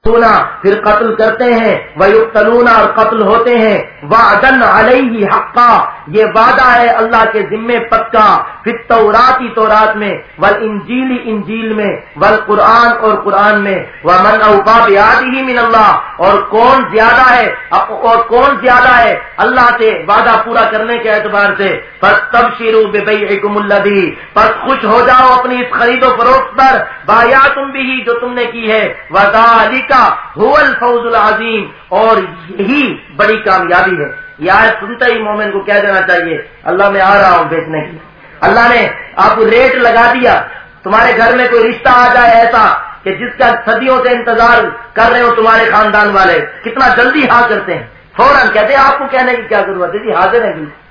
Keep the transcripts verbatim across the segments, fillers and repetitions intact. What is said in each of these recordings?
پھر قتل کرتے ہیں، وَيُقْتَلُونَ اور قتل ہوتے ہیں، وَعْدًا عَلَيْهِ حَقًّا یہ وعدہ ہے اللہ کے ذمے پکا، فِي التَّوْرَاةِ تورات میں، وَالْإِنْجِيلِ انجیل میں، وَالْقُرْآنِ اور قرآن میں، وَمَنْ أَوْفَىٰ بِعَهْدِهِ مِنَ اللَّهِ اور کون زیادہ ہے اور کون زیادہ ہے اللہ سے وعدہ پورا کرنے کے اعتبار سے، فَاسْتَبْشِرُوا بِبَيْعِكُمُ الَّذِي پس خوش ہو جاؤ اپنی اس خرید و فروخت پر، بایعتم بہ جو تم نے کی ہے، وَذَٰلِکَ هُوَ الْفَوْزُ الْعَظِیمُ اور یہی بڑی کامیابی ہے۔ یہ آیت سنتے ہی مومن کو کہہ دینا چاہیے اللہ میں آ رہا ہوں بیچنے کی۔ اللہ نے آپ کو ریٹ لگا دیا، تمہارے گھر میں کوئی رشتہ آ جائے ایسا کہ جس کا صدیوں سے انتظار کر رہے ہو تمہارے خاندان والے، کتنا جلدی ہاں کرتے ہیں، فوراً کہتے ہیں آپ کو کہنے کی کیا ضرورت ہے جی، حاضر ہیں، بالکل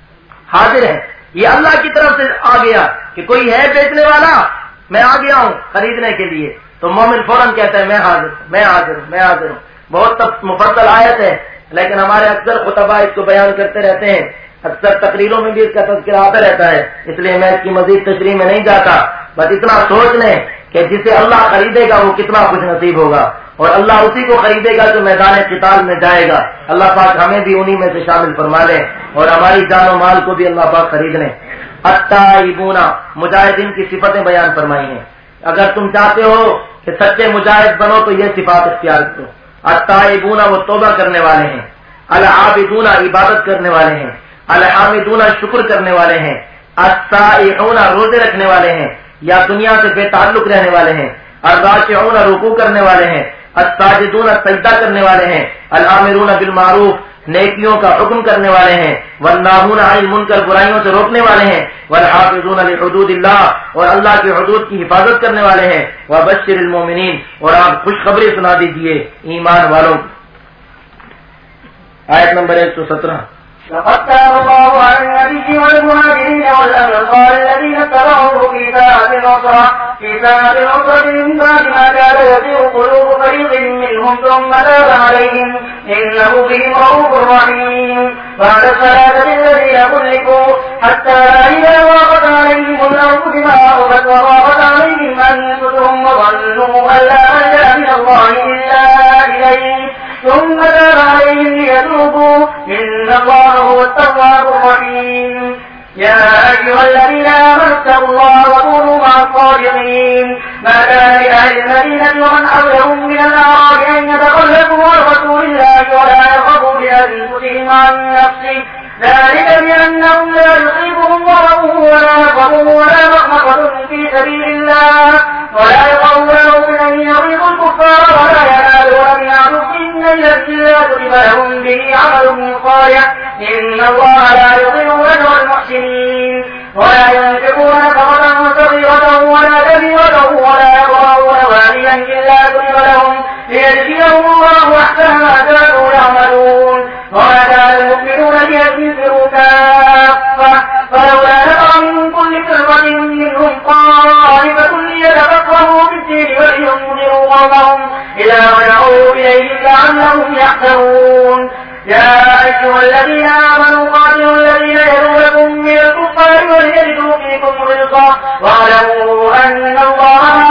حاضر ہے۔ یہ اللہ کی طرف سے آ گیا کہ کوئی ہے بیچنے والا، میں آ گیا ہوں خریدنے کے لیے، تو مومن فوراً کہتا ہے میں حاضر ہوں میں حاضر ہوں میں حاضر ہوں۔ بہت مفصل آیت ہے، لیکن ہمارے اکثر خطبہ اس کو بیان کرتے رہتے ہیں، اکثر تقریروں میں بھی اس کا تذکرہ آتا رہتا ہے، اس لیے میں اس کی مزید تشریح میں نہیں جاتا، بس اتنا سوچ لیں کہ جسے اللہ خریدے گا وہ کتنا خوش نصیب ہوگا، اور اللہ اسی کو خریدے گا جو میدان قتال میں جائے گا۔ اللہ پاک ہمیں بھی انہی میں سے شامل فرما لے اور ہماری جان و مال کو بھی اللہ پاک خرید لیں۔ التائبون مجاہدین کی صفتیں بیان فرمائی ہیں، اگر تم چاہتے ہو کہ سچے مجاہد بنو تو یہ صفات اختیار کرو۔ التائبون وہ توبہ کرنے والے ہیں، العابدون عبادت کرنے والے ہیں، الحامدون شکر کرنے والے ہیں، السائحون روزے رکھنے والے ہیں یا دنیا سے بے تعلق رہنے والے ہیں، الراکعون رکوع کرنے والے ہیں، الساجدون سجدہ کرنے والے ہیں، الامرون بالمعروف نیکیوں کا حکم کرنے والے ہیں، والناہون عن المنکر برائیوں سے روکنے والے ہیں، والحافظون لحدود اللہ اور اللہ کی حدود کی حفاظت کرنے والے ہیں، وبشر المومنین اور آپ خوشخبری سنا دیجئے ایمان والوں کو۔ آیت نمبر ایک سو سترہ۔ لقد تاب الله على النبي والمهاجرين والأنصار الذين اتبعوه في ساعة العسرة في ساعة العسرة من بعد ما كاد يزيغ قلوب فريق منهم ثم تاب عليهم إنه بهم رؤوف رحيم بعد الثلاثة الذين خلفوا حتى إذا ضاقت عليهم الأرض بما رحبت وضاقت عليهم أنفسهم وظنوا أن لا ملجأ من الله إلا إليه ثم تاب عليهم ليتوبوا إن الله هو التواب الرحيم يا أيها الذين آمنوا اتقوا الله وكونوا مع الصادقين ما كان لأهل المدينة ومن حولهم من الأعراب أن يتخلفوا عن رسول الله ولا يرغبوا بأنفسهم عن نفسه ذلك بأنهم لا يصيبهم ضرر ولا نصب ولا مخمصة في سبيل الله ولا يقوون موطنا يغيظ الكفار ولا ينالون من عدو إلا إلا كتب لهم به عمل صالح إن الله لا يضيع أجر المحسنين ولا ينفقون نفقة صغيرة ولا كبيرة ولا يضرون والدا إلا كتب لهم ليجزيهم الله أحسن ما كانوا يعملون وما كان المؤمنون لينفروا كافة فلولا نفر من كل فرقة منهم طائفة ليتفقهوا في الدين ولينذروا قومهم إذا رجعوا إليه لعلهم يحذرون يا أيها الذين آمنوا قاتلوا الذين يلونكم من الكفار وليجدوا فيكم غلظة واعلموا أن الله مع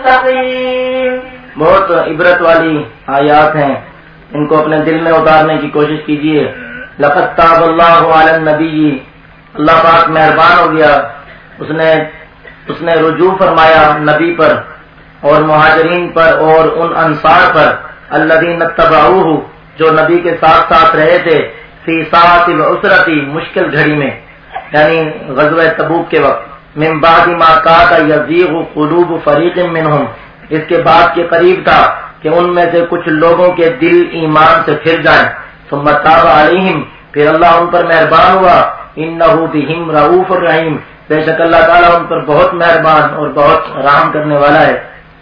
المتقين۔ بہت عبرت والی آیات ہیں، ان کو اپنے دل میں اتارنے کی کوشش کیجیے۔ لقد تاب اللہ علی النبی اللہ پاک مہربان ہو گیا، اس نے اس نے رجوع فرمایا نبی پر اور مہاجرین پر اور ان انصار پر الذین اتبعوہ جو نبی کے ساتھ ساتھ رہے تھے فی ساعۃ العسرۃ مشکل گھڑی میں، یعنی غزوہ تبوک کے وقت، من بعد ما کاد یزیغ قلوب فریق منہم اس کے بعد کے قریب تھا کہ ان میں سے کچھ لوگوں کے دل ایمان سے پھر جائیں، ثم تاب علیہم پھر اللہ ان پر مہربان ہوا، انہ بہم رؤوف الرحیم بے شک اللہ تعالیٰ ان پر بہت مہربان اور بہت رحم کرنے والا ہے۔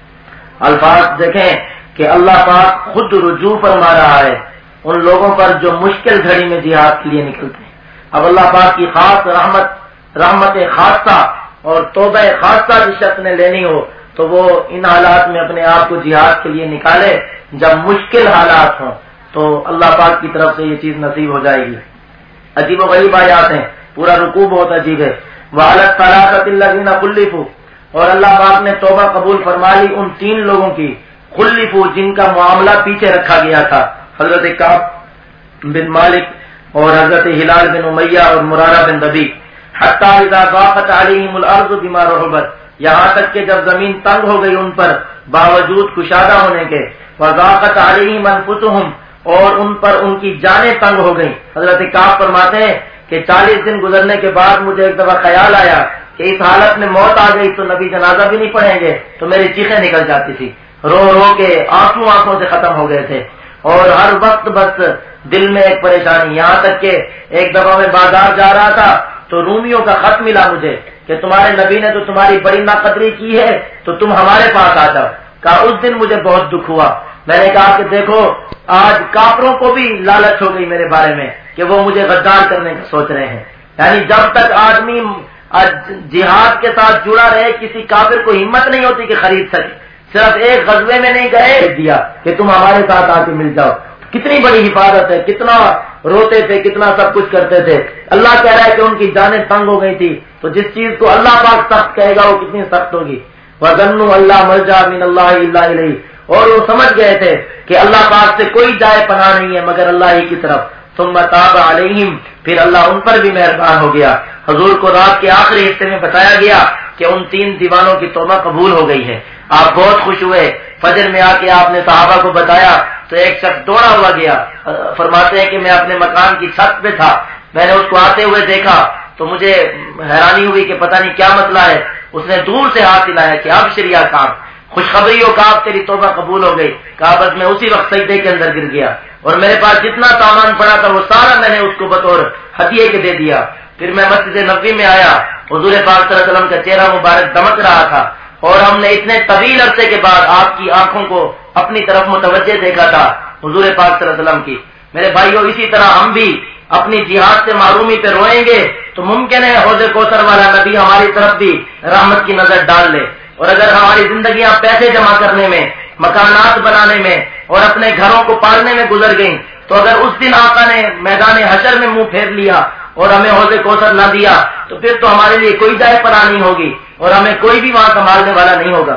الفاظ دیکھیں کہ اللہ پاک خود رجوع فرما رہا ہے ان لوگوں پر جو مشکل گھڑی میں جہاد کے لیے نکلتے ہیں۔ اب اللہ پاک کی خاص رحمت رحمت خاصہ اور توبہ خاصہ جس شخص نے لینی ہو تو وہ ان حالات میں اپنے آپ کو جہاد کے لیے نکالے، جب مشکل حالات ہوں تو اللہ پاک کی طرف سے یہ چیز نصیب ہو جائے گی۔ عجیب و غریب آیات ہیں، پورا رکوع بہت عجیب ہے۔ وَعَلَى الثَّلَاثَةِ الَّذِينَ خُلِّفُوا اور اللہ پاک نے توبہ قبول فرما لی ان تین لوگوں کی خلفو جن کا معاملہ پیچھے رکھا گیا تھا، حضرت کعب بن مالک اور حضرت ہلال بن امیہ اور مرارہ بن ربیع، حتی اذا ضاقت علیہم الارض بما رحبت، یہاں تک کہ جب زمین تنگ ہو گئی ان پر باوجود کشادہ ہونے کے، وضاقت علیہم انفسہم، اور ان پر ان کی جانیں تنگ ہو گئیں۔ حضرت کعب فرماتے ہیں کہ چالیس دن گزرنے کے بعد مجھے ایک دفعہ خیال آیا کہ اس حالت میں موت آ گئی تو نبی جنازہ بھی نہیں پڑھیں گے، تو میری چیخیں نکل جاتی تھی، رو رو کے آنسو آنکھوں سے ختم ہو گئے تھے، اور ہر وقت بس دل میں ایک پریشانی، یہاں تک کہ ایک دفعہ میں بازار جا رہا تھا تو رومیوں کا خط ملا مجھے کہ تمہارے نبی نے تو تمہاری بڑی ناقدری کی ہے تو تم ہمارے پاس آ جاؤ۔ کہا اس دن مجھے بہت دکھ ہوا، میں نے کہا کہ دیکھو آج کافروں کو بھی لالچ ہو گئی میرے بارے میں کہ وہ مجھے غدار کرنے کا سوچ رہے ہیں، یعنی جب تک آدمی جہاد کے ساتھ جڑا رہے کسی کافر کو ہمت نہیں ہوتی کہ خرید سکے، صرف ایک غزوے میں نہیں گئے دیا کہ تم ہمارے ساتھ آ کے مل جاؤ، کتنی بڑی حفاظت ہے، کتنا روتے تھے، کتنا سب کچھ کرتے تھے۔ اللہ کہہ رہا ہے کہ ان کی جانیں تنگ ہو گئی تھی، تو جس چیز کو اللہ پاک سخت کہے گا وہ کتنی سخت ہوگی۔ وَظَنُّوا أَن لَّا مَلْجَأَ مِنَ اللَّهِ إِلَّا إِلَيْهِ، اور وہ سمجھ گئے تھے کہ اللہ پاک سے کوئی جائے پناہ نہیں ہے مگر اللہ ہی کی طرف۔ ثم تاب علیہم، پھر اللہ ان پر بھی مہربان ہو گیا۔ حضور کو رات کے آخری حصے میں بتایا گیا کہ ان تین دیوانوں کی توبہ قبول ہو گئی ہے۔ آپ بہت خوش ہوئے، فجر میں آ کے آپ نے صحابہ کو بتایا تو ایک شخص دوڑا ہوا گیا، فرماتے ہیں کہ میں اپنے مکان کی چھت پہ تھا، میں نے اس کو آتے ہوئے دیکھا تو مجھے حیرانی ہوئی کہ پتہ نہیں کیا مسئلہ ہے۔ اس نے دور سے ہاتھ ہلایا کہ اب شریعہ کام خوشخبری ہو، کہا تیری توبہ قبول ہو گئی۔ کہا بس میں اسی وقت سجدے کے اندر گر گیا اور میرے پاس جتنا سامان پڑا تھا وہ سارا میں نے اس کو بطور ہدیے کے دے دیا۔ پھر میں مسجد نبوی میں آیا، حضور پاک صلی اللہ علیہ وسلم کا چہرہ مبارک دمک رہا تھا اور ہم نے اتنے طویل عرصے کے بعد آپ کی آنکھوں کو اپنی طرف متوجہ دیکھا تھا حضور پاک صلی اللہ علیہ وسلم کی۔ میرے بھائیوں اسی طرح ہم بھی اپنی جہاد سے محرومی پہ روئیں گے تو ممکن ہے حوض کوثر والا نبی ہماری طرف بھی رحمت کی نظر ڈال لے، اور اگر ہماری زندگیاں پیسے جمع کرنے میں، مکانات بنانے میں اور اپنے گھروں کو پالنے میں گزر گئیں تو اگر اس دن آقا نے میدان حشر میں منہ پھیر لیا اور ہمیں حوض کوثر نہ دیا تو پھر تو ہمارے لیے کوئی جائے پناہ نہیں ہوگی اور ہمیں کوئی بھی وہاں سنبھالنے والا نہیں ہوگا۔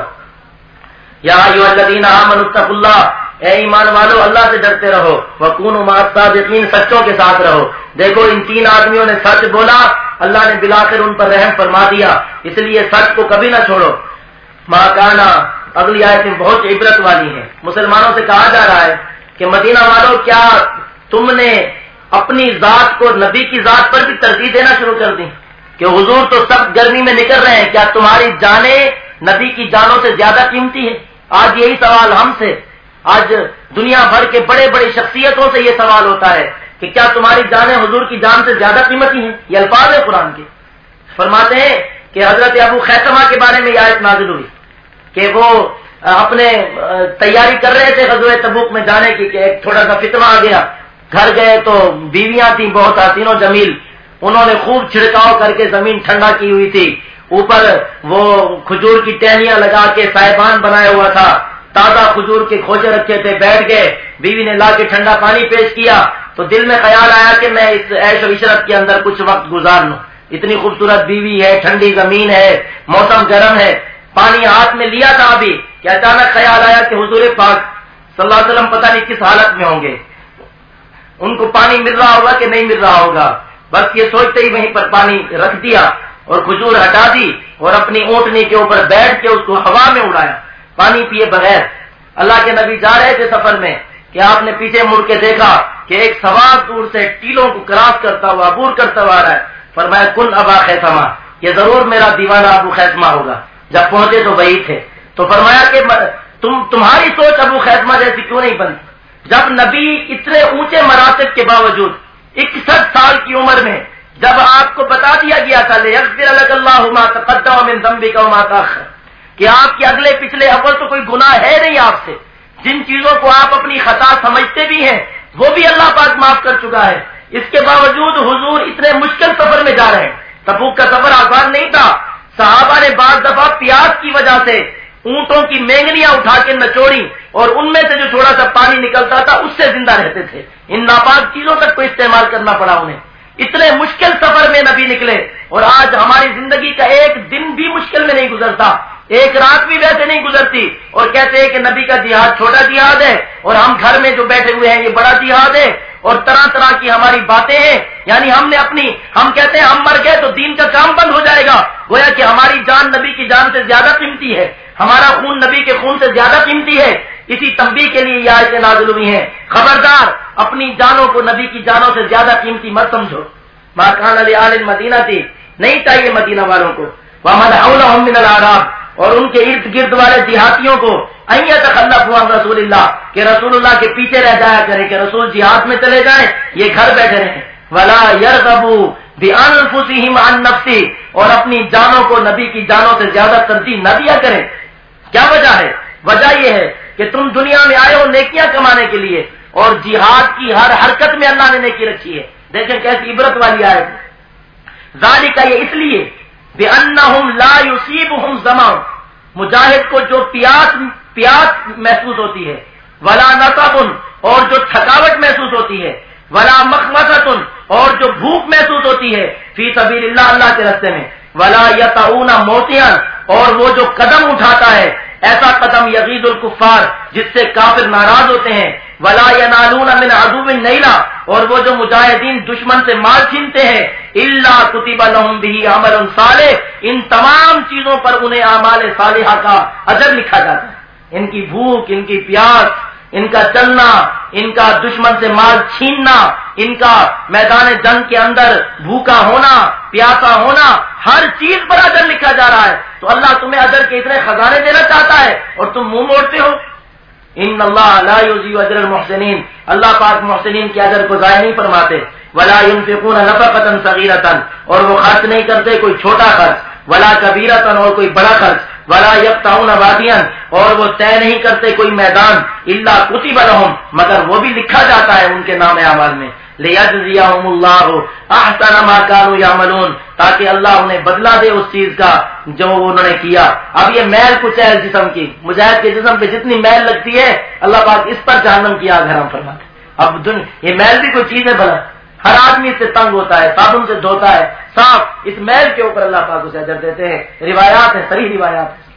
یا ایھا الذین آمنوا اتقوا اللہ، اے ایمان والو اللہ سے ڈرتے رہو، وکونوا مع الصادقین، سچوں کے ساتھ رہو۔ دیکھو ان تین آدمیوں نے سچ بولا، اللہ نے بلاخر ان پر رحم فرما دیا، اس لیے سچ کو کبھی نہ چھوڑو۔ ما کانا، اگلی آیت میں بہت عبرت والی ہے، مسلمانوں سے کہا جا رہا ہے کہ مدینہ والوں کیا تم نے اپنی ذات کو نبی کی ذات پر بھی ترجیح دینا شروع کر دی کہ حضور تو سخت گرمی میں نکل رہے ہیں، کیا تمہاری جانیں نبی کی جانوں سے زیادہ قیمتی ہے؟ آج یہی سوال ہم سے، آج دنیا بھر کے بڑے بڑی شخصیتوں سے یہ سوال ہوتا ہے کہ کیا تمہاری جانیں حضور کی جان سے زیادہ قیمتی ہیں؟ یہ الفاظ ہے قرآن کے۔ فرماتے ہیں کہ حضرت ابو خیثمہ کے بارے میں یہ آیت نازل ہوئی کہ وہ اپنے تیاری کر رہے تھے غزوہ تبوک میں جانے کی کہ ایک تھوڑا سا فتنہ آ گیا، گھر گئے تو بیویاں تھیں بہت حسین و جمیل، انہوں نے خوب چھڑکاؤ کر کے زمین ٹھنڈا کی ہوئی تھی، اوپر وہ کھجور کی ٹہنیاں لگا کے صاحبان بنایا ہوا تھا، تازہ کھجور کے کھوجے رکھے تھے، بیٹھ گئے، بیوی نے لا کے ٹھنڈا پانی پیش کیا تو دل میں خیال آیا کہ میں اس عیش و عشرت کے اندر کچھ وقت گزار لوں، اتنی خوبصورت بیوی ہے، ٹھنڈی زمین ہے، موسم گرم ہے، پانی ہاتھ میں لیا تھا ابھی کہ اچانک خیال آیا کہ حضور پاک صلی اللہ علیہ وسلم پتہ نہیں کس حالت میں ہوں گے، ان کو پانی مل رہا ہوگا کہ نہیں مل رہا ہوگا، بس یہ سوچتے ہی وہیں پر پانی رکھ دیا اور کھجور ہٹا دی اور اپنی اونٹنی کے اوپر بیٹھ کے اس کو ہوا میں اڑایا پانی پیے بغیر۔ اللہ کے نبی جا رہے تھے سفر میں کہ آپ نے پیچھے مڑ کے دیکھا کہ ایک سوار دور سے ٹیلوں کو کراس کرتا ہوا عبور کرتا ہوا آ رہا ہے، فرمایا کن ابا خیثمہ، یہ ضرور میرا دیوانہ ابو خیثمہ ہوگا۔ جب پہنچے تو وہی تھے، تو فرمایا کہ تم تمہاری سوچ ابو خیثمہ جیسی کیوں نہیں بنتی؟ جب نبی اتنے اونچے مراتب کے باوجود اکسٹھ سال کی عمر میں جب آپ کو بتا دیا گیا تھا لِيَغْفِرَ لَكَ اللَّهُ مَا تَقَدَّمَ مِن ذَنبِكَ وَمَا تَأَخَّرَ، کہ آپ کے اگلے پچھلے اول تو کوئی گناہ ہے نہیں آپ سے، جن چیزوں کو آپ اپنی خطا سمجھتے بھی ہیں وہ بھی اللہ پاک معاف کر چکا ہے، اس کے باوجود حضور اتنے مشکل سفر میں جا رہے ہیں۔ تبوک کا سفر آسان نہیں تھا، صحابہ نے بعض دفعہ پیاس کی وجہ سے اونٹوں کی مینگنیاں اٹھا کے نچوڑی اور ان میں سے جو تھوڑا سا پانی نکلتا تھا اس سے زندہ رہتے تھے، ان ناپاک چیزوں تک کو استعمال کرنا پڑا انہیں، اتنے مشکل سفر میں نبی نکلے، اور آج ہماری زندگی کا ایک دن بھی مشکل میں نہیں گزرتا ایک رات بھی ویسے نہیں گزرتی اور کہتے ہیں کہ نبی کا جہاد چھوٹا جہاد ہے اور ہم گھر میں جو بیٹھے ہوئے ہیں یہ بڑا جہاد ہے، اور طرح طرح کی ہماری باتیں ہیں. یعنی ہم نے اپنی ہم کہتے ہیں ہم مر گئے تو دین کا کام بند ہو جائے گا، گویا کہ ہماری جان نبی کی جان سے زیادہ قیمتی ہے، ہمارا خون نبی کے خون سے زیادہ قیمتی ہے. اسی تنبیہ کے لیے یہ آیتیں نازل ہوئی ہیں. خبردار اپنی جانوں کو نبی کی جانوں سے زیادہ قیمتی مت سمجھو. ما کان لآل المدینہ تھی، نہیں چاہیے مدینہ والوں کو، ومن حولهم من الاعراب، اور ان کے ارد گرد والے دیہاتیوں کو، ان یتخلفوا عن رسول اللہ، کہ رسول اللہ کے پیچھے رہ جایا کریں، کہ رسول جہاد میں چلے جائیں یہ گھر بیٹھے رہیں. ولا یرغبوا بانفسهم عن نفسه، اور اپنی جانوں کو نبی کی جانوں سے زیادہ ترجیح نہ دیا کریں. کیا وجہ ہے؟ وجہ یہ ہے کہ تم دنیا میں آئے ہو نیکیاں کمانے کے لیے، اور جہاد کی ہر حرکت میں اللہ نے نیکی رکھی ہے. دیکھیں کیسی عبرت والی آیت. ذالک، یہ اس لیے بأنہم لا یصیبہم ظمأ، مجاہد کو جو پیاس پیاس محسوس ہوتی ہے، ولا نصب، اور جو تھکاوٹ محسوس ہوتی ہے، ولا مخمصۃ، اور جو بھوک محسوس ہوتی ہے، فی سبیل اللہ، اللہ کے راستے میں، ولا یطعون موطئا، اور وہ جو قدم اٹھاتا ہے ایسا قدم یغیظ الکفار جس سے کافر ناراض ہوتے ہیں، ولا ینالون من عدو نیلا، اور وہ جو مجاہدین دشمن سے مال چھینتے ہیں، الا کتب لهم به عمل صالح، ان تمام چیزوں پر انہیں اعمال صالحہ کا اجر لکھا جاتا ہے. ان کی بھوک، ان کی پیاس، ان کا چلنا، ان کا دشمن سے مال چھیننا، ان کا میدان جنگ کے اندر بھوکا ہونا، پیاسا ہونا، ہر چیز پر اجر لکھا جا رہا ہے. تو اللہ تمہیں اجر کے اتنے خزانے دینا چاہتا ہے اور تم منہ موڑتے ہو. ان اللہ لا یضیع اجر المحسنین، اللہ پاک محسنین کے اجر کو ضائع نہیں فرماتے. ولا ينفقون نفقة صغیرة، اور وہ خرچ نہیں کرتے کوئی چھوٹا خرچ، ولا کبیرة، اور کوئی بڑا خرچ، ولا يقطعون وادیا، اور وہ طے نہیں کرتے کوئی میدان، الا کتب لهم، مگر وہ بھی لکھا جاتا ہے ان کے نام اعمال میں، لیجزیہم اللہ احسن ما كانوا يعملون، تاکہ اللہ انہیں بدلہ دے اس چیز کا جو انہوں نے کیا. اب یہ میل کچھ ہے جسم کی، مجاہد کے جسم پہ جتنی میل لگتی ہے اللہ پاک اس پر جہنم کی آگ حرام فرماتے. اب یہ میل بھی کوئی چیز ہے بھلا؟ ہر آدمی اس سے تنگ ہوتا ہے، صابن سے دھوتا ہے، صاف اس میل کے اوپر اللہ پاک اسے اجر دیتے ہیں. روایات ہیں، صحیح روایات ہیں.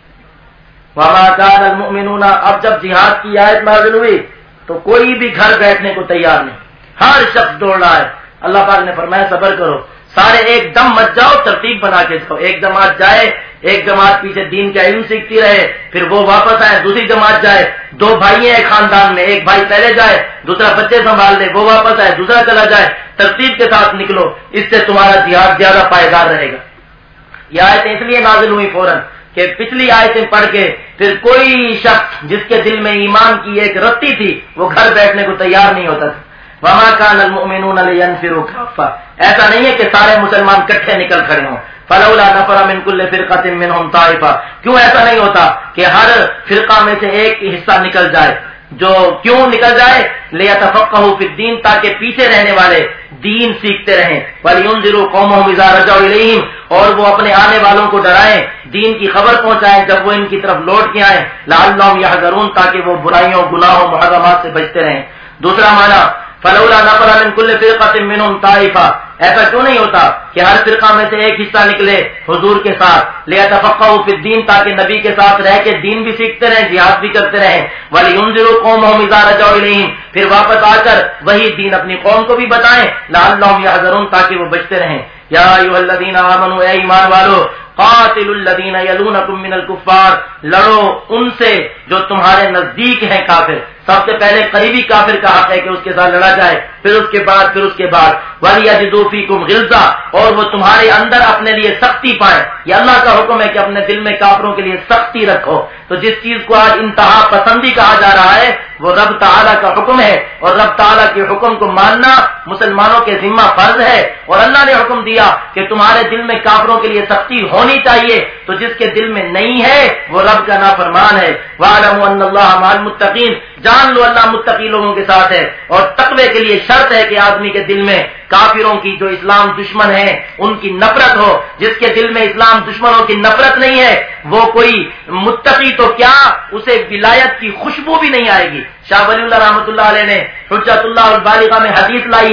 وما كان المؤمنون، اب جب جہاد کی آیت نازل ہوئی تو کوئی بھی گھر بیٹھنے کو تیار نہیں، ہر شخص دوڑ رہا ہے. اللہ پاک نے فرمایا صبر کرو، سارے ایک دم مت جاؤ، ترتیب بنا کے جاؤ. ایک جماعت جائے، ایک جماعت پیچھے دین کا علم سیکھتی رہے، پھر وہ واپس آئے، دوسری جماعت جائے. دو بھائی ہیں ایک خاندان میں، ایک بھائی پہلے جائے، دوسرا بچے سنبھال لے، وہ واپس آئے، دوسرا چلا جائے. ترتیب کے ساتھ نکلو، اس سے تمہارا جہاد زیادہ پائیدار رہے گا. یہ آیتیں اس لیے نازل ہوئی فوراً کہ پچھلی آیتیں پڑھ کے پھر کوئی شخص جس کے دل میں ایمان کی ایک رتی تھی وہ گھر بیٹھنے کو تیار نہیں ہوتا تھا. وما كان المؤمنون لينفروا كافة، ایسا نہیں ہے کہ سارے مسلمان کٹھے نکل کھڑے ہوں. فلولا نفر من كل فرقة منهم طائفة، کیوں ایسا نہیں ہوتا کہ ہر فرقہ میں سے ایک حصہ نکل جائے؟ جو کیوں نکل جائے؟ ليتفقهوا في الدين، تاکہ پیچھے رہنے والے دین سیکھتے رہیں. ولينذروا قومهم اذا رجعوا اليهم، اور وہ اپنے آنے والوں کو ڈرائیں، دین کی خبر پہنچائیں جب وہ ان کی طرف لوٹ کے آئیں. لعلهم يحذرون، تاکہ وہ برائیوں، گناہوں، محرمات سے بچتے رہیں. دوسرا معنی فلولا نفر من كل فرقة منهم طائفة، ایسا کیوں نہیں ہوتا کہ ہر فرقہ میں سے ایک حصہ نکلے حضور کے ساتھ، ليتفقهوا في الدين، تاکہ نبی کے ساتھ رہ کے دین بھی سیکھتے رہیں، جہاد بھی کرتے رہیں. ولينذروا قومهم اذا رجعوا اليهم، پھر واپس آ کر وہی دین اپنی قوم کو بھی بتائیں. لعلهم يحذرون، تاکہ وہ بچتے رہیں. یا ایھا الذین آمنوا، اے ایمان والو، قاتلوا الذین یلونکم من الکفار، لڑو ان سے جو تمہارے نزدیک ہیں کافر. سب سے پہلے قریبی کافر کا حق ہے کہ اس کے ساتھ لڑا جائے، پھر اس کے بعد پھر اس کے بعد وَلْيَجِدُوا فِيكُمْ غِلْظَةً، اور وہ تمہارے اندر اپنے لیے سختی پائیں. یہ اللہ کا حکم ہے کہ اپنے دل میں کافروں کے لیے سختی رکھو. تو جس چیز کو آج انتہا پسندی کہا جا رہا ہے وہ رب تعالیٰ کا حکم ہے، اور رب تعالیٰ کے حکم کو ماننا مسلمانوں کے ذمہ فرض ہے. اور اللہ نے حکم دیا کہ تمہارے دل میں کافروں کے لیے سختی ہونی چاہیے، تو جس کے دل میں نہیں ہے وہ رب کا نافرمان ہے. وَاعْلَمُوا أَنَّ اللَّهَ مَعَ الْمُتَّقِينَ، جان لو اللہ متقی لوگوں کے ساتھ ہے. اور تقوی کے لیے شرط ہے کہ آدمی کے دل میں کافروں کی جو اسلام دشمن ہیں ان کی نفرت ہو. جس کے دل میں اسلام دشمنوں کی نفرت نہیں ہے وہ کوئی متقی تو کیا، اسے ولایت کی خوشبو بھی نہیں آئے گی. شاہ ولی اللہ رحمۃ اللہ علیہ نے حجت اللہ البالغہ میں حدیث لائی ہے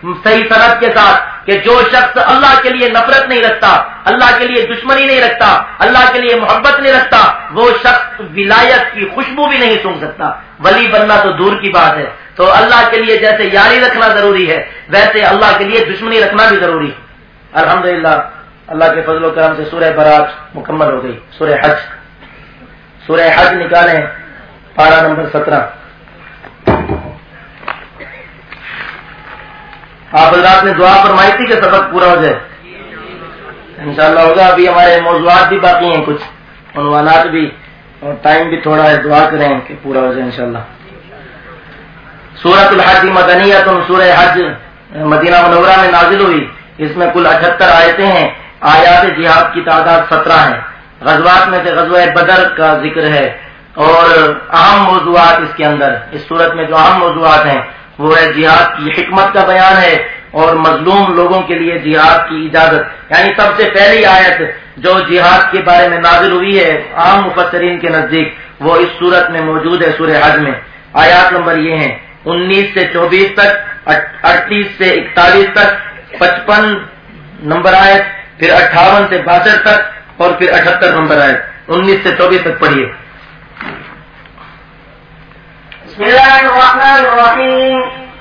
صحیح سند کے ساتھ کہ جو شخص اللہ کے لیے نفرت نہیں رکھتا، اللہ کے لیے دشمنی نہیں رکھتا، اللہ کے لیے محبت نہیں رکھتا، وہ شخص ولایت کی خوشبو بھی نہیں سونگھ سکتا، ولی بننا تو دور کی بات ہے۔ تو اللہ کے لیے جیسے یاری رکھنا ضروری ہے، ویسے اللہ کے لیے دشمنی رکھنا بھی ضروری ہے۔ الحمدللہ اللہ کے فضل و کرم سے سورہ برات مکمل ہو گئی۔ سورہ حج سورہ حج نکالیں، پارہ نمبر سترہ۔ آپ حضرات نے دعا فرمائی تھی کہ سبق پورا ہو جائے، انشاءاللہ ہوگا۔ ابھی ہمارے موضوعات بھی باقی ہیں، کچھ عنوانات بھی، اور ٹائم بھی تھوڑا ہے، دعا کریں کہ پورا ہو جائے انشاءاللہ۔ سورۃ الحج مدنیۃ، سورہ حج مدینہ منورہ میں نازل ہوئی۔ اس میں کل اٹھہتر آیتیں ہیں۔ آیات جہاد کی تعداد سترہ ہیں۔ غزوات میں سے غزوہ بدر کا ذکر ہے، اور اہم موضوعات اس کے اندر، اس صورت میں جو اہم موضوعات ہیں وہ ہے جہاد کی حکمت کا بیان ہے، اور مظلوم لوگوں کے لیے جہاد کی اجازت۔ یعنی سب سے پہلی آیت جو جہاد کے بارے میں نازل ہوئی ہے عام مفسرین کے نزدیک، وہ اس صورت میں موجود ہے سورہ حج میں۔ آیات نمبر یہ ہیں انیس سے چوبیس تک، اڑتیس سے اکتالیس تک، پچپن نمبر آیت، پھر اٹھاون سے باسٹھ تک، اور پھر اٹھہتر نمبر آیت۔ انیس سے چوبیس تک پڑھیے۔ بسم اللہ الرحمن الرحیم۔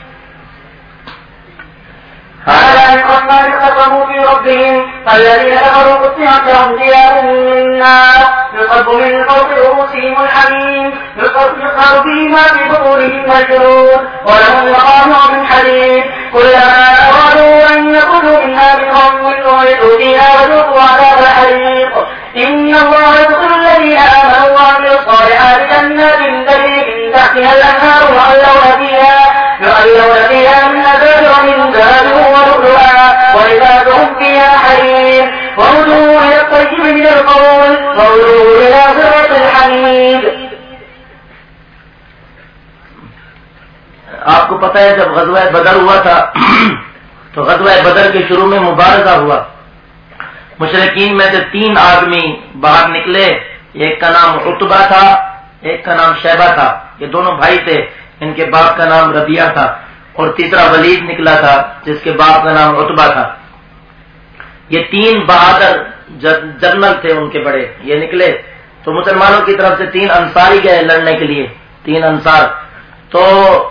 هذا ما كسبوا في ربهم الذين كفروا قطعت لهم ثياب من نار يصب من فوق رؤوسهم الحميم يصهر به ما في بطونهم والجلود ولهم مقامع من حديد كلما أرادوا أن يخرجوا منها بغم أعيدوا فيها وذوقوا عذاب الحريق إن الله يدخل الذين آمنوا وعملوا الصالحات جنات تجري من تحتها الأنهار يحلون فيها يحلون فيها من أساور من ذهب ولؤلؤا ولباسهم فيها حرير وهدوا إلى الطيب من القول وهدوا إلى صراط الحميد۔ آپ کو پتہ ہے جب غزوہ بدر ہوا تھا تو غزوہ بدر کے شروع میں مبارزہ ہوا۔ مشرکین میں سے تین آدمی باہر نکلے، ایک کا نام عتبہ تھا، ایک کا نام شیبہ تھا، یہ دونوں بھائی تھے، ان کے باپ کا نام ربیعہ تھا، اور تیسرا ولید نکلا تھا جس کے باپ کا نام عتبہ تھا۔ یہ تین بہادر جنرل تھے ان کے بڑے، یہ نکلے تو مسلمانوں کی طرف سے تین انصاری گئے لڑنے کے لیے، تین انصار۔ تو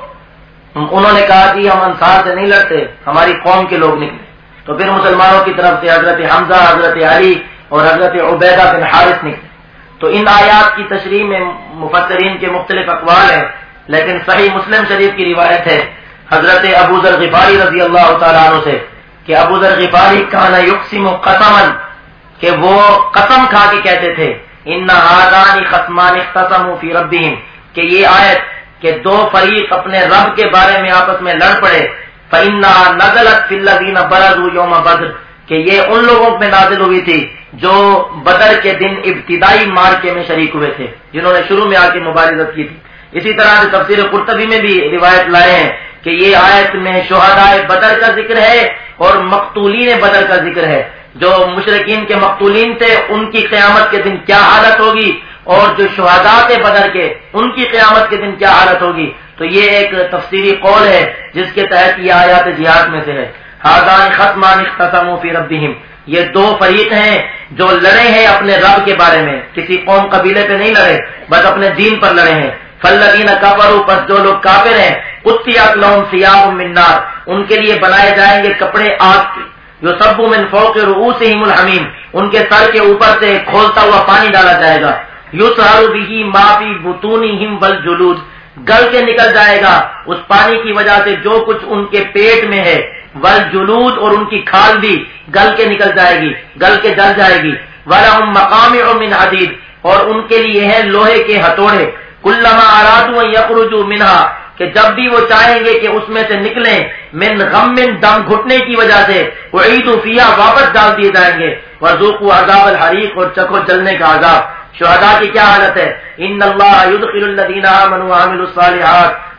انہوں نے کہا کہ ہم انصار سے نہیں لڑتے، ہماری قوم کے لوگ نکلے۔ تو پھر مسلمانوں کی طرف سے حضرت حمزہ، حضرت علی اور حضرت عبیدہ بن حارث نکلے۔ تو ان آیات کی تشریح میں مفسرین کے مختلف اقوال ہیں، لیکن صحیح مسلم شریف کی روایت ہے حضرت ابو ذر غفاری رضی اللہ تعالیٰ عنہ سے کہ ابو ذر غفاری کان یقسم قسما، کہ وہ قسم کھا کے کہتے تھے ان هذان خصمان اختصموا فی ربهم، کہ یہ آیت کہ دو فریق اپنے رب کے بارے میں آپس میں لڑ پڑے، فإنها نزلت فی الذین برزوا یوم بدر، کہ یہ ان لوگوں پہ نازل ہوئی تھی جو بدر کے دن ابتدائی مارکے میں شریک ہوئے تھے، جنہوں نے شروع میں آ کے مبارزت کی تھی۔ اسی طرح سے تفسیر قرطبی میں بھی روایت لائے ہیں کہ یہ آیت میں شہداء بدر کا ذکر ہے اور مقتولین بدر کا ذکر ہے۔ جو مشرکین کے مقتولین تھے ان کی قیامت کے دن کیا حالت ہوگی، اور جو شہداء تھے بدر کے ان کی قیامت کے دن کیا حالت ہوگی۔ تو یہ ایک تفسیری قول ہے جس کے تحت یہ آیات جہاد میں سے ہے۔ ہذان خصمان اختصموا فی ربہم، یہ دو فریق ہیں جو لڑے ہیں اپنے رب کے بارے میں، کسی قوم قبیلے پہ نہیں لڑے، بس اپنے دین پر لڑے ہیں۔ فالذین کفروا، پس جو لوگ کافر ہیں، قطعت لهم ثیاب من نار، ان کے لیے بنائے جائیں گے کپڑے آگ کے، یصب من فوق رؤوسهم الحمیم، ان کے سر کے اوپر سے کھولتا ہوا پانی ڈالا جائے گا، یصهر به ما فی بطونهم والجلود، گل کے نکل جائے گا اس پانی کی وجہ سے جو کچھ ان کے پیٹ میں ہے، والجلود، اور ان کی کھال بھی گل کے نکل جائے گی، گل کے جل جائے گی، ولهم مقامع من حدید، اور ان کے لیے ہیں لوہے کے ہتھوڑے، کلما ارادوا ان یخرجوا منها، کہ جب بھی وہ چاہیں گے کہ اس میں سے نکلیں، من غم، دم گھٹنے کی وجہ سے، اعیدوا فیہا، واپس ڈال دیے جائیں گے، وذوقوا عذاب الحریق، اور چکھو جلنے کا عذاب۔ شہداء کی کیا حالت ہے؟ ان اللہ یدخل الذین آمنوا وعملوا الصالحات،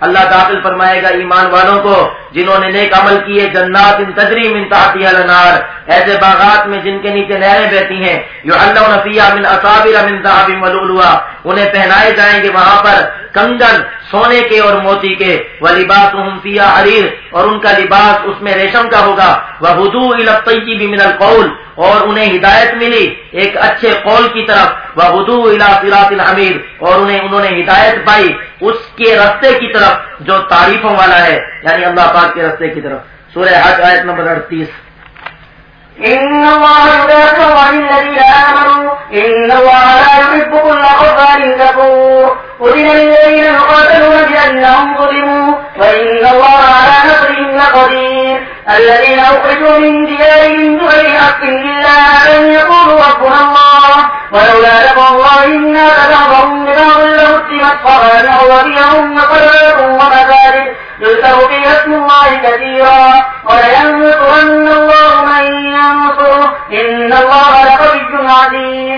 اللہ داخل فرمائے گا ایمان والوں کو جنہوں نے نیک عمل کیے جنات تجری من تحتها الانہار، ایسے باغات میں جن کے نیچے نہریں بہتی ہیں، یحلون فیہا من اصابر من ذهب ولؤلؤا، انہیں پہنائے جائیں گے وہاں پر کنگن سونے کے اور موتی کے، ولباسهم فیہا حریر، اور ان کا لباس اس میں ریشم کا ہوگا، وہدوا الی الطیب من القول، اور انہیں ہدایت ملی ایک اچھے قول کی طرف، وہدوا الی صراط الحمید، اور انہیں انہوں نے ہدایت پائی اس کے رستے کی طرف جو تعریفوں والا ہے، یعنی اللہ پاک کے رستے کی طرف۔ سورہ حج آیت نمبر اڑتیس۔ إن الله يدافع عن الذين آمنوا إن الله لا يحب كل كفار كفور أذن للذين يقاتلون بأنهم ظلموا وإن الله على نصرهم لقدير الذين أخرجوا من ديارهم بغير حق إلا أن يقولوا ربنا الله ولولا دفع الله الناس بعضهم ببعض لهدمت صوامع وبيع وصلوات ومساجد يذكر فيها اسم الله كثيرا ولينصرن الله من ينصره إن الله لقوي عزيز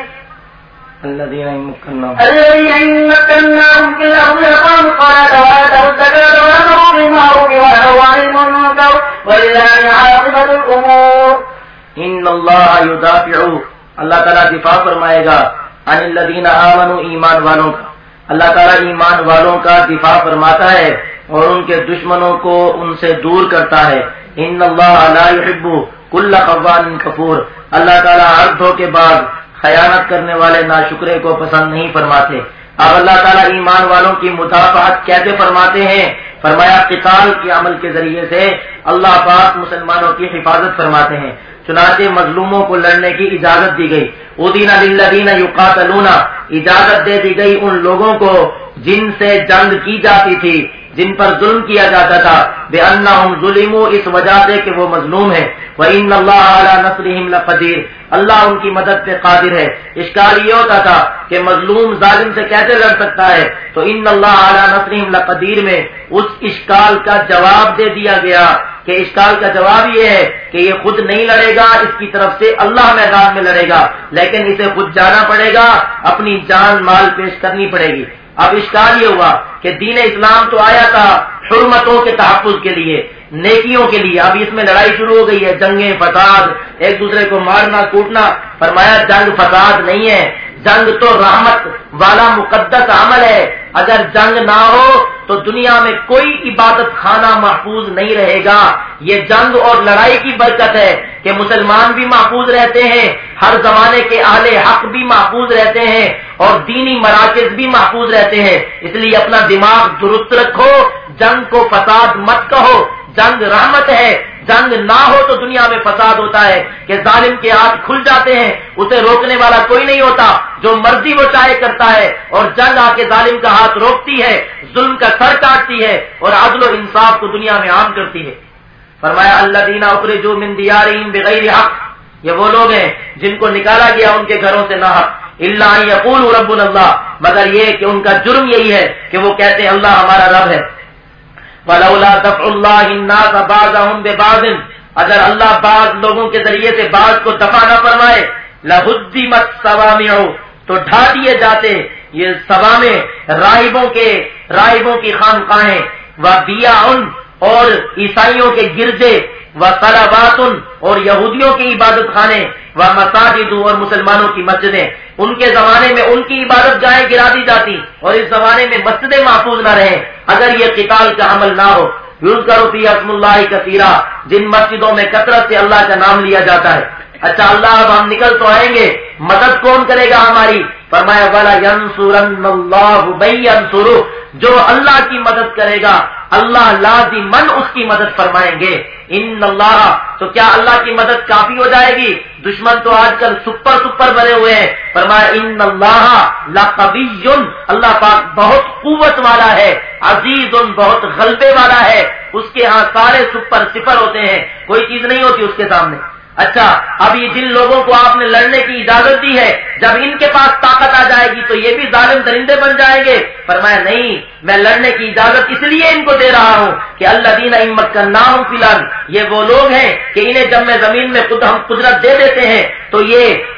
الذين يمكنهم الذين إن مكناهم في الأرض أقاموا الصلاة وآتوا الزكاة وأمروا بالمعروف ونهوا عن المنكر ولله عاقبة الأمور۔ ان اللہ یدافع، اللہ تعالیٰ دفاع فرمائے گا عن الذین آمنوا، ایمان والوں کا، اللہ تعالیٰ ایمان والوں کا دفاع فرماتا ہے اور ان کے دشمنوں کو ان سے دور کرتا ہے۔ ان اللہ لا يحب كل خوان کفور، اللہ تعالیٰ ہر دھوکے بعد خیانت کرنے والے ناشکرے کو پسند نہیں فرماتے۔ اب اللہ تعالیٰ ایمان والوں کی مدافعت کیسے فرماتے ہیں؟ فرمایا قتال کے عمل کے ذریعے سے اللہ پاک مسلمانوں کی حفاظت فرماتے ہیں، چنانچہ مظلوموں کو لڑنے کی اجازت دی گئی۔ اذن للذین یقاتلون، اجازت دے دی گئی ان لوگوں کو جن سے جنگ کی جاتی تھی، جن پر ظلم کیا جاتا تھا، بأنہم ظلموا، اس وجہ سے کہ وہ مظلوم ہیں، وإن اللہ علی نصرہم لقدیر، اللہ ان کی مدد پہ قادر ہے۔ اشکال یہ ہوتا تھا کہ مظلوم ظالم سے کیسے لڑ سکتا ہے، تو ان اللہ علی نصرہم لقدیر میں اس اشکال کا جواب دے دیا گیا کہ اشکال کا جواب یہ ہے کہ یہ خود نہیں لڑے گا، اس کی طرف سے اللہ میدان میں لڑے گا، لیکن اسے خود جانا پڑے گا، اپنی جان مال پیش کرنی پڑے گی۔ اب اشکال یہ ہوا کہ دین اسلام تو آیا تھا حرمتوں کے تحفظ کے لیے، نیکیوں کے لیے، اب اس میں لڑائی شروع ہو گئی ہے، جنگیں، فساد، ایک دوسرے کو مارنا کوٹنا۔ فرمایا جنگ فساد نہیں ہے، جنگ تو رحمت والا مقدس عمل ہے۔ اگر جنگ نہ ہو تو دنیا میں کوئی عبادت خانہ محفوظ نہیں رہے گا۔ یہ جنگ اور لڑائی کی برکت ہے کہ مسلمان بھی محفوظ رہتے ہیں، ہر زمانے کے اہل حق بھی محفوظ رہتے ہیں، اور دینی مراکز بھی محفوظ رہتے ہیں۔ اس لیے اپنا دماغ درست رکھو، جنگ کو فساد مت کہو، جنگ رحمت ہے۔ جنگ نہ ہو تو دنیا میں فساد ہوتا ہے کہ ظالم کے ہاتھ کھل جاتے ہیں، اسے روکنے والا کوئی نہیں ہوتا، جو مرضی وہ چاہے کرتا ہے، اور جنگ آ کے ظالم کا ہاتھ روکتی ہے، ظلم کا سر کاٹتی ہے، اور عدل و انصاف کو دنیا میں عام کرتی ہے۔ فرمایا الذین اخرجوا من دیارہم بغیر حق، یہ وہ لوگ ہیں جن کو نکالا گیا ان کے گھروں سے ناحق، الا ان یقولوا ربنا اللہ، مگر یہ کہ ان کا جرم یہی ہے کہ وہ کہتے ہیں اللہ ہمارا رب ہے۔ وَلَوْلَا دَفْعُ اللَّهِ النَّاسَ بَعْضَهُمْ بِبَعْضٍ، اگر اللہ بعض لوگوں کے ذریعے سے بعض کو دفع نہ فرمائے، لَهُدِّمَتْ صَوَامِعُ، تو ڈھا دیے جاتے یہ صوامع، راہبوں کے راہبوں کی خانقاہیں، وَبِيَعٌ، اور عیسائیوں کے گرجے، وَصَلَوَاتٌ، اور یہودیوں کی عبادت خانے، وَمَسَاجِدُ، اور مسلمانوں کی مسجدیں۔ ان کے زمانے میں ان کی عبادت گاہیں گرا دی جاتی، اور اس زمانے میں مسجدیں محفوظ نہ رہیں اگر یہ قتال کا عمل نہ ہو۔ یذکر فی اسم اللہ کثیرا، جن مسجدوں میں کثرت سے اللہ کا نام لیا جاتا ہے۔ اچھا اللہ اب ہم نکل تو آئیں گے، مدد کون کرے گا ہماری؟ فرمایا وَلَا يَنْصُرَنَّ اللَّهُ مَن يَنْصُرُهُ، جو اللہ کی مدد کرے گا اللہ لازماً اس کی مدد فرمائیں گے۔ ان اللہ، تو کیا اللہ کی مدد کافی ہو جائے گی؟ دشمن تو آج کل سپر سپر بنے ہوئے ہیں۔ فرمایا ان اللہ لقوی، اللہ پاک بہت قوت والا ہے، عزیز، بہت غلبے والا ہے، اس کے ہاں سارے سپر صفر ہوتے ہیں، کوئی چیز نہیں ہوتی اس کے سامنے۔ اچھا اب یہ جن لوگوں کو آپ نے لڑنے کی اجازت دی ہے، جب ان کے پاس طاقت آ جائے گی تو یہ بھی ظالم درندے بن جائیں گے؟ فرمایا نہیں، میں لڑنے کی اجازت اس لیے ان کو دے رہا ہوں کہ الذین ان مکناہم فی الارض، یہ وہ لوگ ہیں کہ انہیں جب میں زمین میں خود ہم قدرت دے دیتے ہیں تو یہ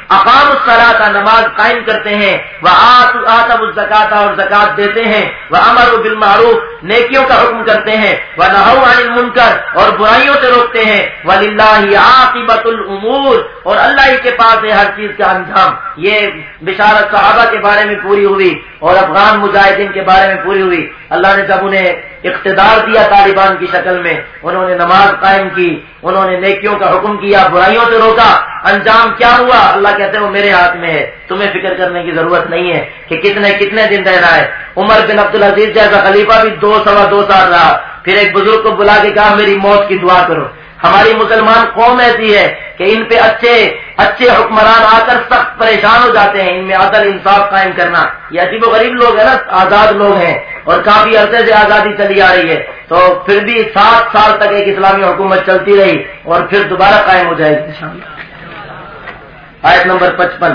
اقاموا الصلاۃ نماز قائم کرتے ہیں، وآتوا الزکاۃ اور زکات دیتے ہیں، وامروا بالمعروف نیکیوں کا حکم کرتے ہیں، ونہوا عن المنکر اور برائیوں سے روکتے ہیں، وللہ عاقبۃ الامور اور اللہ ہی کے پاس ہے ہر چیز کا انجام۔ یہ بشارت صحابہ کے بارے میں پوری ہوئی اور افغان مجاہدین کے بارے میں پوری ہوئی۔ اللہ نے جب انہیں اقتدار دیا طالبان کی شکل میں، انہوں نے نماز قائم کی، انہوں نے نیکیوں کا حکم کیا، برائیوں سے روکا، انجام کیا ہوا اللہ کہتے ہیں وہ میرے ہاتھ میں ہے، تمہیں فکر کرنے کی ضرورت نہیں ہے کہ کتنے کتنے دن رہنا ہے۔ عمر بن عبدالعزیز جیسا خلیفہ بھی دو سوا دو سال رہا، پھر ایک بزرگ کو بلا کے کہا میری موت کی دعا کرو۔ ہماری مسلمان قوم ایسی ہے کہ ان پہ اچھے اچھے حکمران آ کر سخت پریشان ہو جاتے ہیں، ان میں عدل انصاف قائم کرنا۔ یہ عجیب و غریب لوگ ہیں نا، آزاد لوگ ہیں اور کافی عرصے سے آزادی چلی آ رہی ہے، تو پھر بھی سات سال تک ایک اسلامی حکومت چلتی رہی اور پھر دوبارہ قائم ہو جائے گی انشاءاللہ۔ آیت نمبر پچپن،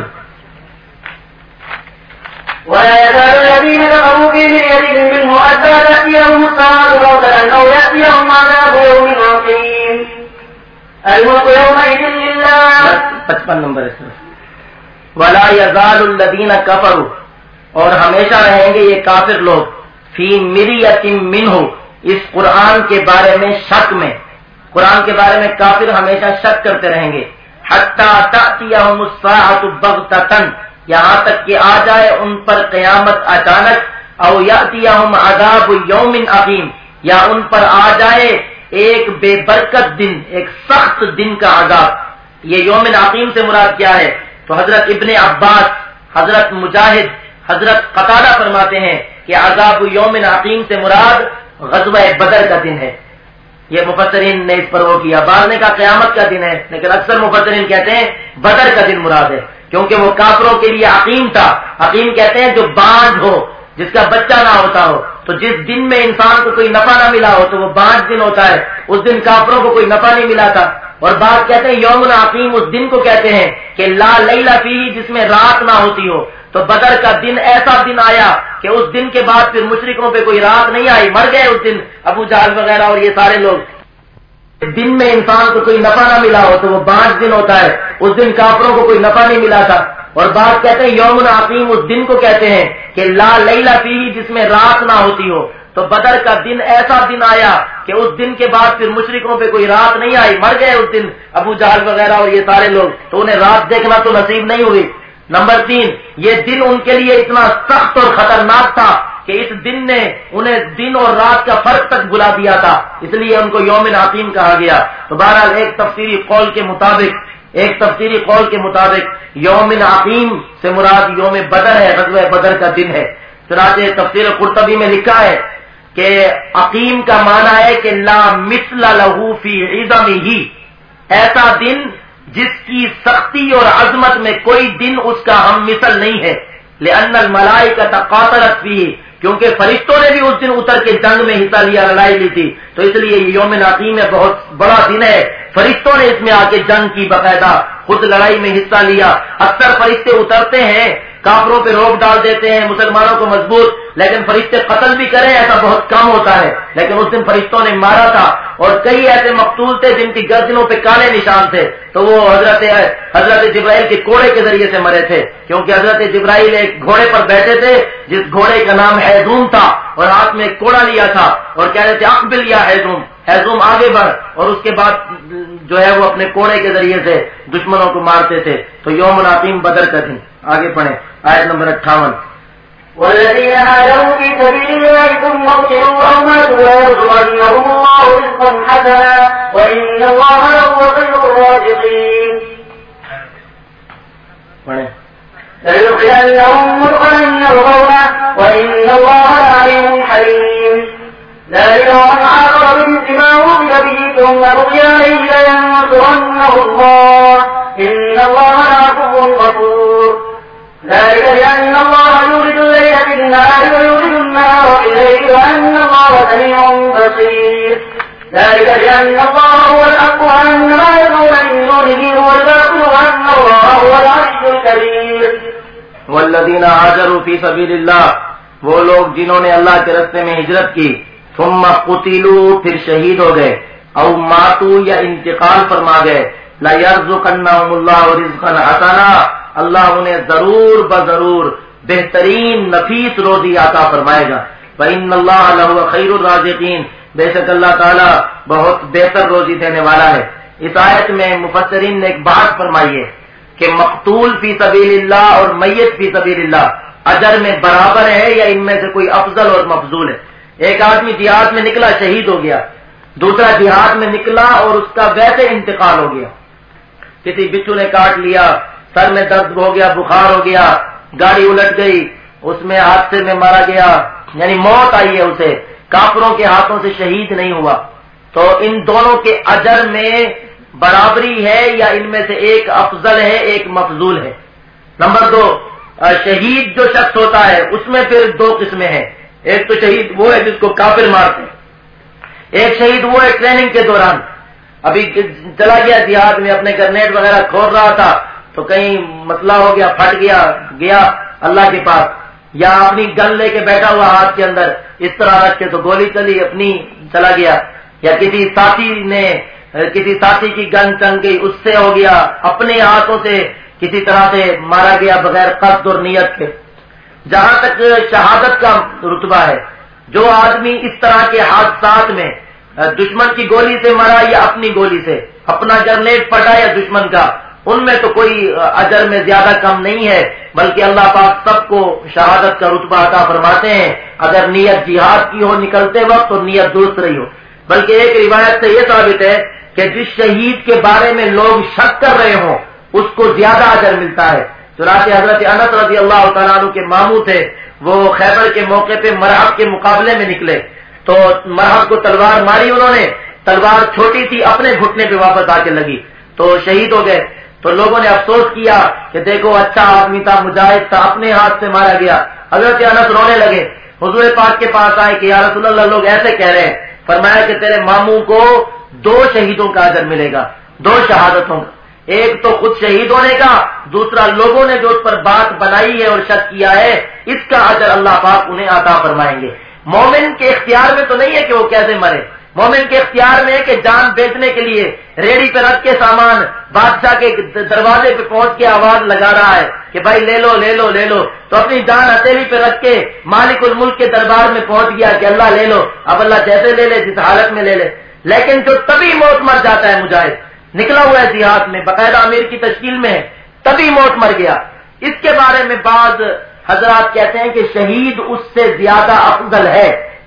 ولا يزال الذين كفروا في مرية منه حتى تأتيهم الساعة بغتة أو يأتيهم عذاب يوم عقيم الملك يومئذ لله۔ پچپن نمبر ہے۔ ولا يزال الذين كفروا اور ہمیشہ رہیں گے یہ کافر لوگ، فی مریۃ منہ اس قرآن کے بارے میں شک میں، قرآن کے بارے میں کافر ہمیشہ شک کرتے رہیں گے، حتی تأتیہم الساعة بغتة یہاں تک کہ آ جائے ان پر قیامت اچانک، او یأتیہم عذاب یوم عظیم یا ان پر آ جائے ایک بے برکت دن، ایک سخت دن کا عذاب۔ یہ یوم عظیم سے مراد کیا ہے؟ تو حضرت ابن عباس، حضرت مجاہد، حضرت قتادہ فرماتے ہیں کہ عذاب یوم عظیم سے مراد غزوہ بدر کا دن ہے۔ یہ مفسرین نے اس پر وہ کیا، بعض نے کہا قیامت کا دن ہے، لیکن اکثر مفسرین کہتے ہیں بدر کا دن مراد ہے، کیونکہ وہ کافروں کے لیے عقیم تھا۔ عقیم کہتے ہیں جو بانجھ ہو، جس کا بچہ نہ ہوتا ہو، تو جس دن میں انسان کو کوئی نفع نہ ملا ہو تو وہ بانجھ دن ہوتا ہے، اس دن کافروں کو کوئی نفع نہیں ملا تھا۔ اور بعض کہتے ہیں یوم عقیم اس دن کو کہتے ہیں کہ لا لیل فیہ جس میں رات نہ ہوتی ہو، تو بدر کا دن ایسا دن آیا کہ اس دن کے بعد پھر مشرکوں پہ کوئی رات نہیں آئی، مر گئے اس دن ابو جہل وغیرہ اور یہ سارے لوگ۔ دن میں انسان کو کوئی نفع نہ ملا ہو تو وہ بانجھ دن ہوتا ہے، اس دن کافروں کو کوئی نفع نہیں ملا تھا۔ اور بعض کہتے ہیں یوم عقیم اس دن کو کہتے ہیں کہ لا لیل فیہ جس میں رات نہ ہوتی ہو، تو بدر کا دن ایسا دن آیا کہ اس دن کے بعد پھر مشرکوں پہ کوئی رات نہیں آئی، مر گئے اس دن ابو جہل وغیرہ اور یہ سارے لوگ، تو انہیں رات دیکھنا تو نصیب نہیں ہوئی۔ نمبر تین، یہ دن ان کے لیے اتنا سخت اور خطرناک تھا کہ اس دن نے انہیں دن اور رات کا فرق تک بلا دیا تھا، اس لیے ان کو یوم عقیم کہا گیا۔ تو بہرحال ایک تفسیری قول کے مطابق ایک تفسیری قول کے مطابق یوم عقیم سے مراد یوم بدر ہے، غزوہ بدر کا دن ہے۔ چنانچہ تفسیر قرطبی میں لکھا ہے کہ عقیم کا معنی ہے کہ لا مثل لہ فی عظمہ، ایسا دن جس کی سختی اور عظمت میں کوئی دن اس کا ہم مثل نہیں ہے، لأن الملائکۃ قاتلت فیہ کیونکہ فرشتوں نے بھی اس دن اتر کے جنگ میں حصہ لیا، لڑائی لی تھی، تو اس لیے یہ یوم عقیم ہے، بہت بڑا دن ہے۔ فرشتوں نے اس میں آ کے جنگ کی، باقاعدہ خود لڑائی میں حصہ لیا۔ اکثر فرشتے اترتے ہیں، کافروں پہ روک ڈال دیتے ہیں، مسلمانوں کو مضبوط، لیکن فرشتے قتل بھی کریں ایسا بہت کم ہوتا ہے، لیکن اس دن فرشتوں نے مارا تھا اور کئی ایسے مقتول تھے جن کی گردنوں پہ کالے نشان تھے، تو وہ حضرت حضرت جبرائیل کے گھوڑے کے ذریعے سے مرے تھے، کیونکہ حضرت جبرائیل ایک گھوڑے پر بیٹھے تھے جس گھوڑے کا نام حیزوم تھا، اور ہاتھ میں ایک کوڑا لیا تھا اور کہہ رہے تھے اقبل یا حیزوم، حیزوم آگے بڑھ، اور اس کے بعد جو ہے وہ اپنے کوڑے کے ذریعے سے دشمنوں کو مارتے تھے۔ تو یوم عقیم بدر کا دن۔ آگے پڑھیں آیت نمبر اٹھاون، والذين هاجروا في سبيل الله ثم قتلوا أو ماتوا ليرزقنهم الله رزقا حسنا وإن الله لهو خير الرازقين۔ ليدخلنهم مدخلا يرضونه وإن الله عليم حليم۔ ذلك ومن عاقب بمثل ما عوقب به ثم بغي عليه لينصرنه الله إن الله لعفو غفور۔ ذلك بأن الله يولد الليل في النهار ويولد النهار في الليل وأن الله سميع بصير۔ ذلك بأن الله هو الحق وأن ما يدعون من دونه هو الباطل وأن الله هو العلي الكبير۔ والذین ہاجروا فی سبیل اللہ، وہ لوگ جنہوں نے اللہ کے راستے میں ہجرت کی، ثم قتلوا پھر شہید ہو گئے، او ماتوا یا انتقال فرما گئے، لَيَرْزُقَنَّهُمُ اللَّهُ رِزْقًا حَسَنًا اللہ انہیں ضرور بضرور بہترین نفیس روزی عطا فرمائے گا. فإن اللہ لہو خیر الرازقین، بے شک اللہ تعالیٰ بہت بہتر روزی دینے والا ہے. اس آیت میں مفسرین نے ایک بات فرمائی ہے کہ مقتول فی سبیل اللہ اور میت فی سبیل اللہ اجر میں برابر ہے یا ان میں سے کوئی افضل اور مفضول ہے. ایک آدمی جہاد میں نکلا شہید ہو گیا، دوسرا جہاد میں نکلا اور اس کا ویسے انتقال ہو گیا، کسی بچھو نے کاٹ لیا، سر میں درد ہو گیا، بخار ہو گیا، گاڑی الٹ گئی، اس میں حادثے میں مارا گیا، یعنی موت آئی ہے اسے، کافروں کے ہاتھوں سے شہید نہیں ہوا. تو ان دونوں کے اجر میں برابری ہے یا ان میں سے ایک افضل ہے ایک مفضول ہے؟ نمبر دو، شہید جو شخص ہوتا ہے اس میں پھر دو قسمیں ہیں. ایک تو شہید وہ ہے جس کو کافر مارتے ہیں، ایک شہید وہ ہے ٹریننگ کے دوران، ابھی چلا گیا جہاد میں، اپنے گرنیٹ وغیرہ کھول رہا تھا تو کہیں مسئلہ ہو گیا، پھٹ گیا، گیا اللہ کے پاس، یا اپنی گن لے کے بیٹھا ہوا ہاتھ کے اندر اس طرح رکھ کے تو گولی چلی، اپنی چلا گیا، یا کسی ساتھی نے کسی ساتھی کی گن چن گئی اس سے ہو گیا، اپنے ہاتھوں سے کسی طرح سے مارا گیا بغیر قصد اور نیت کے. جہاں تک شہادت کا رتبہ ہے، جو آدمی اس طرح کے حادثات میں دشمن کی گولی سے مرا یا اپنی گولی سے، اپنا گرنیٹ پھٹا یا دشمن کا، ان میں تو کوئی اجر میں زیادہ کم نہیں ہے، بلکہ اللہ پاک سب کو شہادت کا رتبہ عطا فرماتے ہیں اگر نیت جہاد کی ہو نکلتے وقت اور نیت درست رہی ہو. بلکہ ایک روایت سے یہ ثابت ہے کہ جس شہید کے بارے میں لوگ شک کر رہے ہوں اس کو زیادہ اجر ملتا ہے. چنانچہ حضرت انس رضی اللہ تعالیٰ عنہ کے ماموں تھے، وہ خیبر کے موقع پہ مرحب کے مقابلے میں نکلے تو مرحب کو تلوار ماری، انہوں نے تلوار چھوٹی تھی، اپنے گھٹنے پہ واپس آ کے لگی تو شہید ہو گئے. تو لوگوں نے افسوس کیا کہ دیکھو اچھا آدمی تھا، مجاہد تھا، اپنے ہاتھ سے مارا گیا. حضرت انس رونے لگے، حضور پاک کے پاس آئے کہ یا رسول اللہ لوگ ایسے کہہ رہے ہیں. فرمایا کہ تیرے ماموں کو دو شہیدوں کا اجر ملے گا، دو شہادتوں کا، ایک تو خود شہید ہونے کا، دوسرا لوگوں نے جو اس پر بات بنائی ہے اور شک کیا ہے اس کا اجر اللہ پاک انہیں عطا فرمائیں گے. مومن کے اختیار میں تو نہیں ہے کہ وہ کیسے مرے، مومن کے اختیار میں ہے کہ جان بیچنے کے لیے ریڑھی پہ رکھ کے سامان بادشاہ کے دروازے پہ پہنچ کے آواز لگا رہا ہے کہ بھائی لے لو لے لو لے لو، تو اپنی جان ہتھیلی پہ رکھ کے مالک الملک کے دربار میں پہنچ گیا کہ اللہ لے لو، اب اللہ جیسے لے لے جس حالت میں لے لے. لیکن جو تبھی موت مر جاتا ہے، مجاہد نکلا ہوا ہے جہاد میں، باقاعدہ امیر کی تشکیل میں ہے، تبھی موت مر گیا، اس کے بارے میں بعض حضرات کہتے ہیں کہ شہید اس سے زیادہ افضل ہے،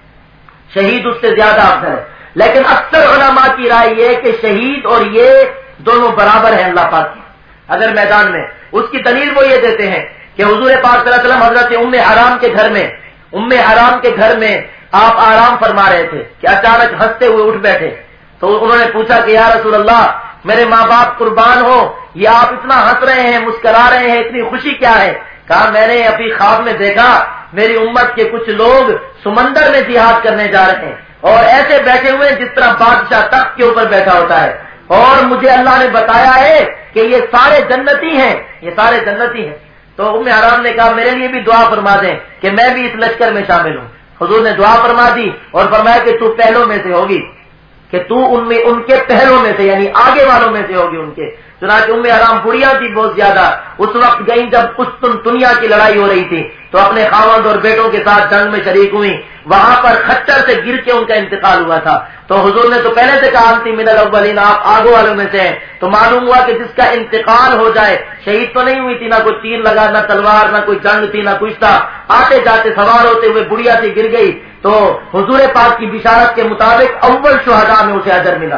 شہید اس سے زیادہ افضل ہے. لیکن اکثر علماء کی رائے یہ کہ شہید اور یہ دونوں برابر ہیں اللہ پاک کی اگر میدان میں. اس کی دلیل وہ یہ دیتے ہیں کہ حضور پاک صلی اللہ علیہ وسلم حضرت ام حرام کے گھر میں ام حرام کے گھر میں آپ آرام فرما رہے تھے کہ اچانک ہنستے ہوئے اٹھ بیٹھے. تو انہوں نے پوچھا کہ یا رسول اللہ میرے ماں باپ قربان ہو، یہ آپ اتنا ہنس رہے ہیں، مسکرا رہے ہیں، اتنی خوشی کیا ہے؟ کہا میں نے ابھی خواب میں دیکھا میری امت کے کچھ لوگ سمندر میں جہاد کرنے جا رہے ہیں اور ایسے بیٹھے ہوئے جس طرح بادشاہ تخت کے اوپر بیٹھا ہوتا ہے، اور مجھے اللہ نے بتایا ہے کہ یہ سارے جنتی ہیں، یہ سارے جنتی ہیں. تو ام حرام نے کہا میرے لیے بھی دعا فرما دیں کہ میں بھی اس لشکر میں شامل ہوں. حضور نے دعا فرما دی اور فرمایا کہ تو پہلوں میں سے ہوگی، کہ تو ان میں ان کے پہلوں میں سے یعنی آگے والوں میں سے ہوگی ان کے. چنانچہ ام حرام بڑھیا تھی بہت زیادہ، اس وقت گئی جب قسطنطنیہ کی لڑائی ہو رہی تھی تو اپنے خاوند اور بیٹوں کے ساتھ جنگ میں شریک ہوئی، وہاں پر خچر سے گر کے ان کا انتقال ہوا تھا. تو حضور نے تو پہلے سے کہا انتی من الاولین، آپ آگے والوں میں سے ہیں. تو معلوم ہوا کہ جس کا انتقال ہو جائے، شہید تو نہیں ہوئی تھی، نہ کوئی تیر لگا، نہ تلوار، نہ کوئی جنگ تھی، نہ کچھ تھا، آتے جاتے سوار ہوتے ہوئے بڑھیا سی گر گئی. تو حضور پاک کی بشارت کے مطابق اول شہداء میں اسے اجر ملا.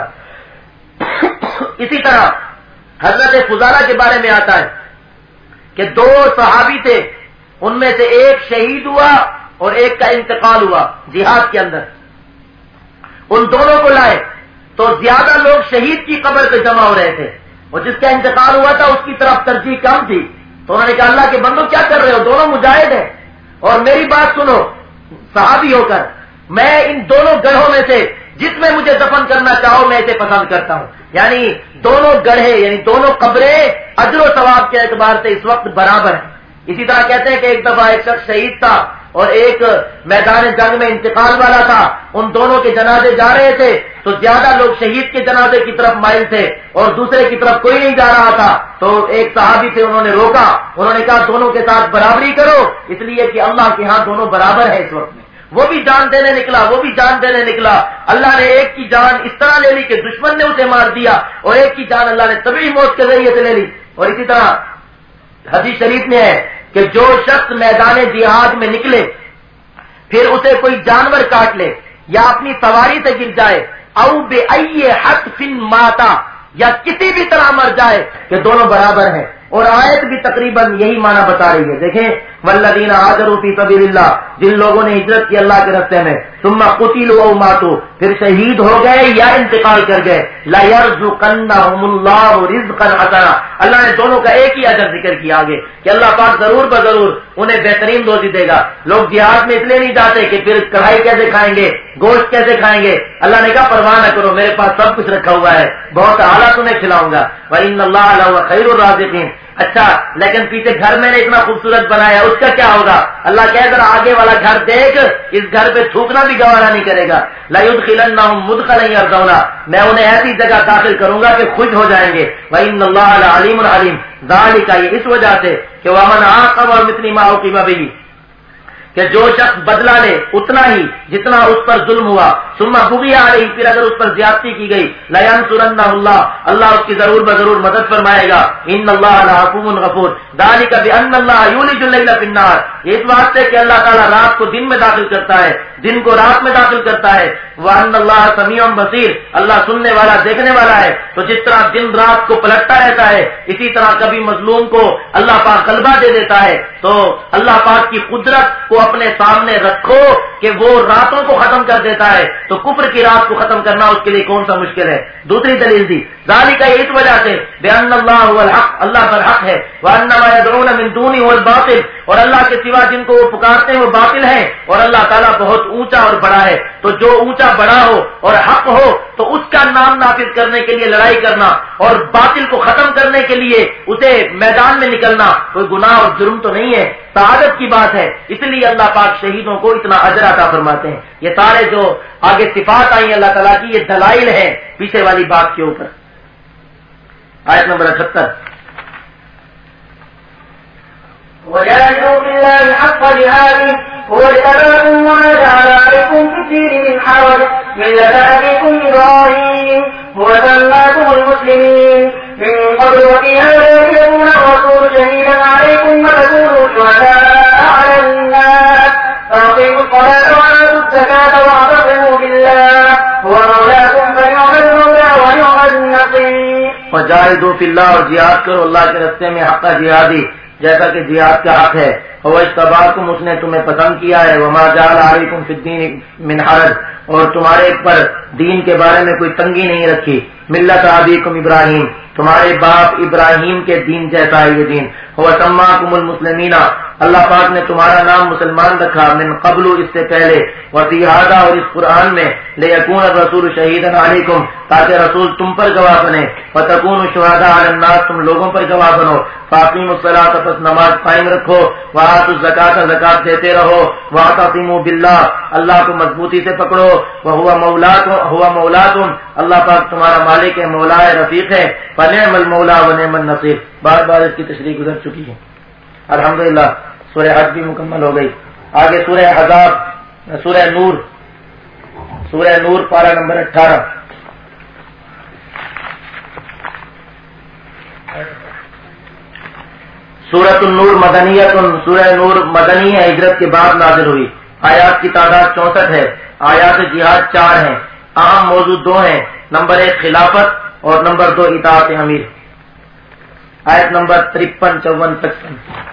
اسی طرح حضرت فضالہ کے بارے میں آتا ہے کہ دو صحابی تھے، ان میں سے ایک شہید ہوا اور ایک کا انتقال ہوا جہاد کے اندر. ان دونوں کو لائے تو زیادہ لوگ شہید کی قبر پہ جمع ہو رہے تھے اور جس کا انتقال ہوا تھا اس کی طرف ترجیح کم تھی. تو انہوں نے کہا اللہ کے بندو کیا کر رہے ہو، دونوں مجاہد ہیں، اور میری بات سنو صحابی ہو کر، میں ان دونوں گڑھوں میں سے جس میں مجھے دفن کرنا چاہو میں اسے پسند کرتا ہوں. یعنی دونوں گڑھے یعنی دونوں قبریں اجر و ثواب کے اعتبار سے اس وقت برابر ہیں. اسی طرح کہتے ہیں کہ ایک دفعہ ایک شخص شہید تھا اور ایک میدان جنگ میں انتقال والا تھا، ان دونوں کے جنازے جا رہے تھے تو زیادہ لوگ شہید کے جنازے کی طرف مائل تھے اور دوسرے کی طرف کوئی نہیں جا رہا تھا. تو ایک صحابی تھے، انہوں نے روکا، انہوں نے کہا دونوں کے ساتھ برابری کرو، اس لیے کہ اللہ کے ہاں دونوں برابر ہیں اس وقت میں. وہ بھی جان دینے نکلا، وہ بھی جان دینے نکلا. اللہ نے ایک کی جان اس طرح لے لی کہ دشمن نے اسے مار دیا، اور ایک کی جان اللہ نے طبعی موت کے ذریعے سے لے لی. اور اسی طرح حدیث شریف میں ہے کہ جو شخص میدان جہاد میں نکلے پھر اسے کوئی جانور کاٹ لے یا اپنی سواری سے گر جائے، او بے ائے حتف ماتا، یا کسی بھی طرح مر جائے، کہ دونوں برابر ہیں. اور آیت بھی تقریباً یہی معنی بتا رہی ہے. دیکھیں والذین ہاجروا فی سبیل اللہ، جن لوگوں نے ہجرت کی اللہ کے راستے میں، ثم قتلوا او ماتوا، پھر شہید ہو گئے یا انتقال کر گئے، لا یرزقنہم اللہ رزقا حسنا، اللہ نے دونوں کا ایک ہی اجر ذکر کیا آگے کہ اللہ پاک ضرور بضرور انہیں بہترین روزی دے گا. لوگ جہاد میں اس لیے نہیں جاتے کہ پھر کڑھائی کیسے کھائیں گے، گوشت کیسے کھائیں گے. اللہ نے کہا پرواہ نہ کرو، میرے پاس سب کچھ رکھا ہوا ہے، بہت اعلیٰ تمہیں کھلاؤں گا. وَإِنَّ اللَّهَ لَهُوَ خَيْرُ الرَّازِقِينَ. اچھا لیکن پیچھے گھر میں نے اتنا خوبصورت بنایا، اس کا کیا ہوگا؟ اللہ کہے ذرا آگے والا گھر دیکھ، اس گھر پہ تھوکنا بھی گوارا نہیں کرے گا. لَيُدْخِلَنَّهُمْ مُدْخَلًا يَرْضَوْنَ، میں انہیں ایسی جگہ داخل کروں گا کہ خوش ہو جائیں گے. وَإِنَّ اللَّهَ لَعَلِيمٌ حَلِيمٌ. ذَلِكَ، یہ اس وجہ سے کہ وَمَنْ عَاقَبَ بِمِثْلِ مَا عُوقِبَ بِهِ، کہ جو شخص بدلہ لے اتنا ہی جتنا اس پر ظلم ہوا، ثم بغی علیہ، پھر اگر اس پر زیادتی کی گئی، لینصرنہ اللہ، اللہ اس کی ضرور بضرور مدد فرمائے گا. ان اللہ لعفو غفور. ذالک بان اللہ یولج اللیل فی النہار، یہ اس واسطے کہ اللہ تعالیٰ رات کو دن میں داخل کرتا ہے، دن کو رات میں داخل کرتا ہے. وان اللہ سمیع بصیر، اللہ سننے والا دیکھنے والا ہے. تو جس طرح دن رات کو پلٹتا رہتا ہے، اسی طرح کبھی مظلوم کو اللہ پاک غلبہ دے دیتا ہے. تو اللہ پاک کی قدرت کو اپنے سامنے رکھو کہ وہ راتوں کو ختم کر دیتا ہے، تو کفر کی رات کو ختم کرنا اس کے لیے کون سا مشکل ہے. دوسری دلیل دی ذالک، اس وجہ سے بان اللہ هو الحق، اللہ پر حق ہے، وان ما يدعون من دونه هو الباطل، اور اللہ کے سوا جن کو وہ پکارتے ہیں وہ باطل ہیں، اور اللہ تعالیٰ بہت اونچا اور بڑا ہے. تو جو اونچا بڑا ہو اور حق ہو تو اس کا نام نافذ کرنے کے لیے لڑائی کرنا اور باطل کو ختم کرنے کے لیے اسے میدان میں نکلنا کوئی گناہ اور جرم تو نہیں ہے، سعادت کی بات ہے. اس لیے اللہ پاک شہیدوں کو اتنا اجر عطا فرماتے ہیں. یہ سارے جو آگے صفات آئی اللہ تعالیٰ کی، یہ دلائل ہیں پیچھے والی بات کے اوپر. آیت نمبر اٹھہتر. وجاهدوا بالله حق جهاده هو اجتباكم وما جعل عليكم في الدين من حرج ملة أبيكم إبراهيم هو سماكم المسلمين من قبل وفي هذا ليكون الرسول شهيدا عليكم وتكونوا شهداء على الناس فأقيموا الصلاة وآتوا الزكاة واعتصموا بالله هو مولاكم فنعم المولى ونعم النصير. وجاهدوا في الله، اور جہاد کرو اللہ کے راستے میں حق جہادی، جیسا کہ جہاد کا حق ہے. وہ اجتباکم، اس نے تمہیں پسند کیا ہے. وما جعل علیکم فی الدین من حرج، اور تمہارے پر دین کے بارے میں کوئی تنگی نہیں رکھی. ملت ابیکم ابراہیم، تمہارے باپ ابراہیم کے دین جیسا ہے یہ دین. هو سماکم المسلمین، اللہ پاک نے تمہارا نام مسلمان رکھا. من قبل، اس سے پہلے. وفی ھذا، اور اس قرآن میں. لیکون الرسول شہیدا علیکم، تاکہ رسول تم پر گواہ بنے. فتکونوا شہداء علی الناس، تم لوگوں پر گواہ بنو. فاقیموا الصلاۃ، پس نماز قائم رکھو. وآتوا الزکاۃ، زکات دیتے رہو. واعتصموا باللہ، اللہ کو مضبوطی سے پکڑو. وہو مولاکم، هو مولاکم، اللہ پاک تمہارا مالک ہے، مولا ہے، رفیق ہے. فنعم المولا ونعم النصیر. بار بار اس کی تشریح گزر چکی ہے. الحمدللہ سورہ حج بھی مکمل ہو گئی. آگے سورہ احزاب، سورہ نور، سورہ نور پارہ نمبر اٹھارہ. سورۃ النور مدنیت، سورہ نور مدنی ہے، ہجرت کے بعد نازل ہوئی. آیات کی تعداد چونسٹھ ہے. آیات جہاد چار ہیں. اہم موضوع دو ہیں، نمبر ایک خلافت اور نمبر دو اطاعت امیر. آیت نمبر ترپن چون پچپن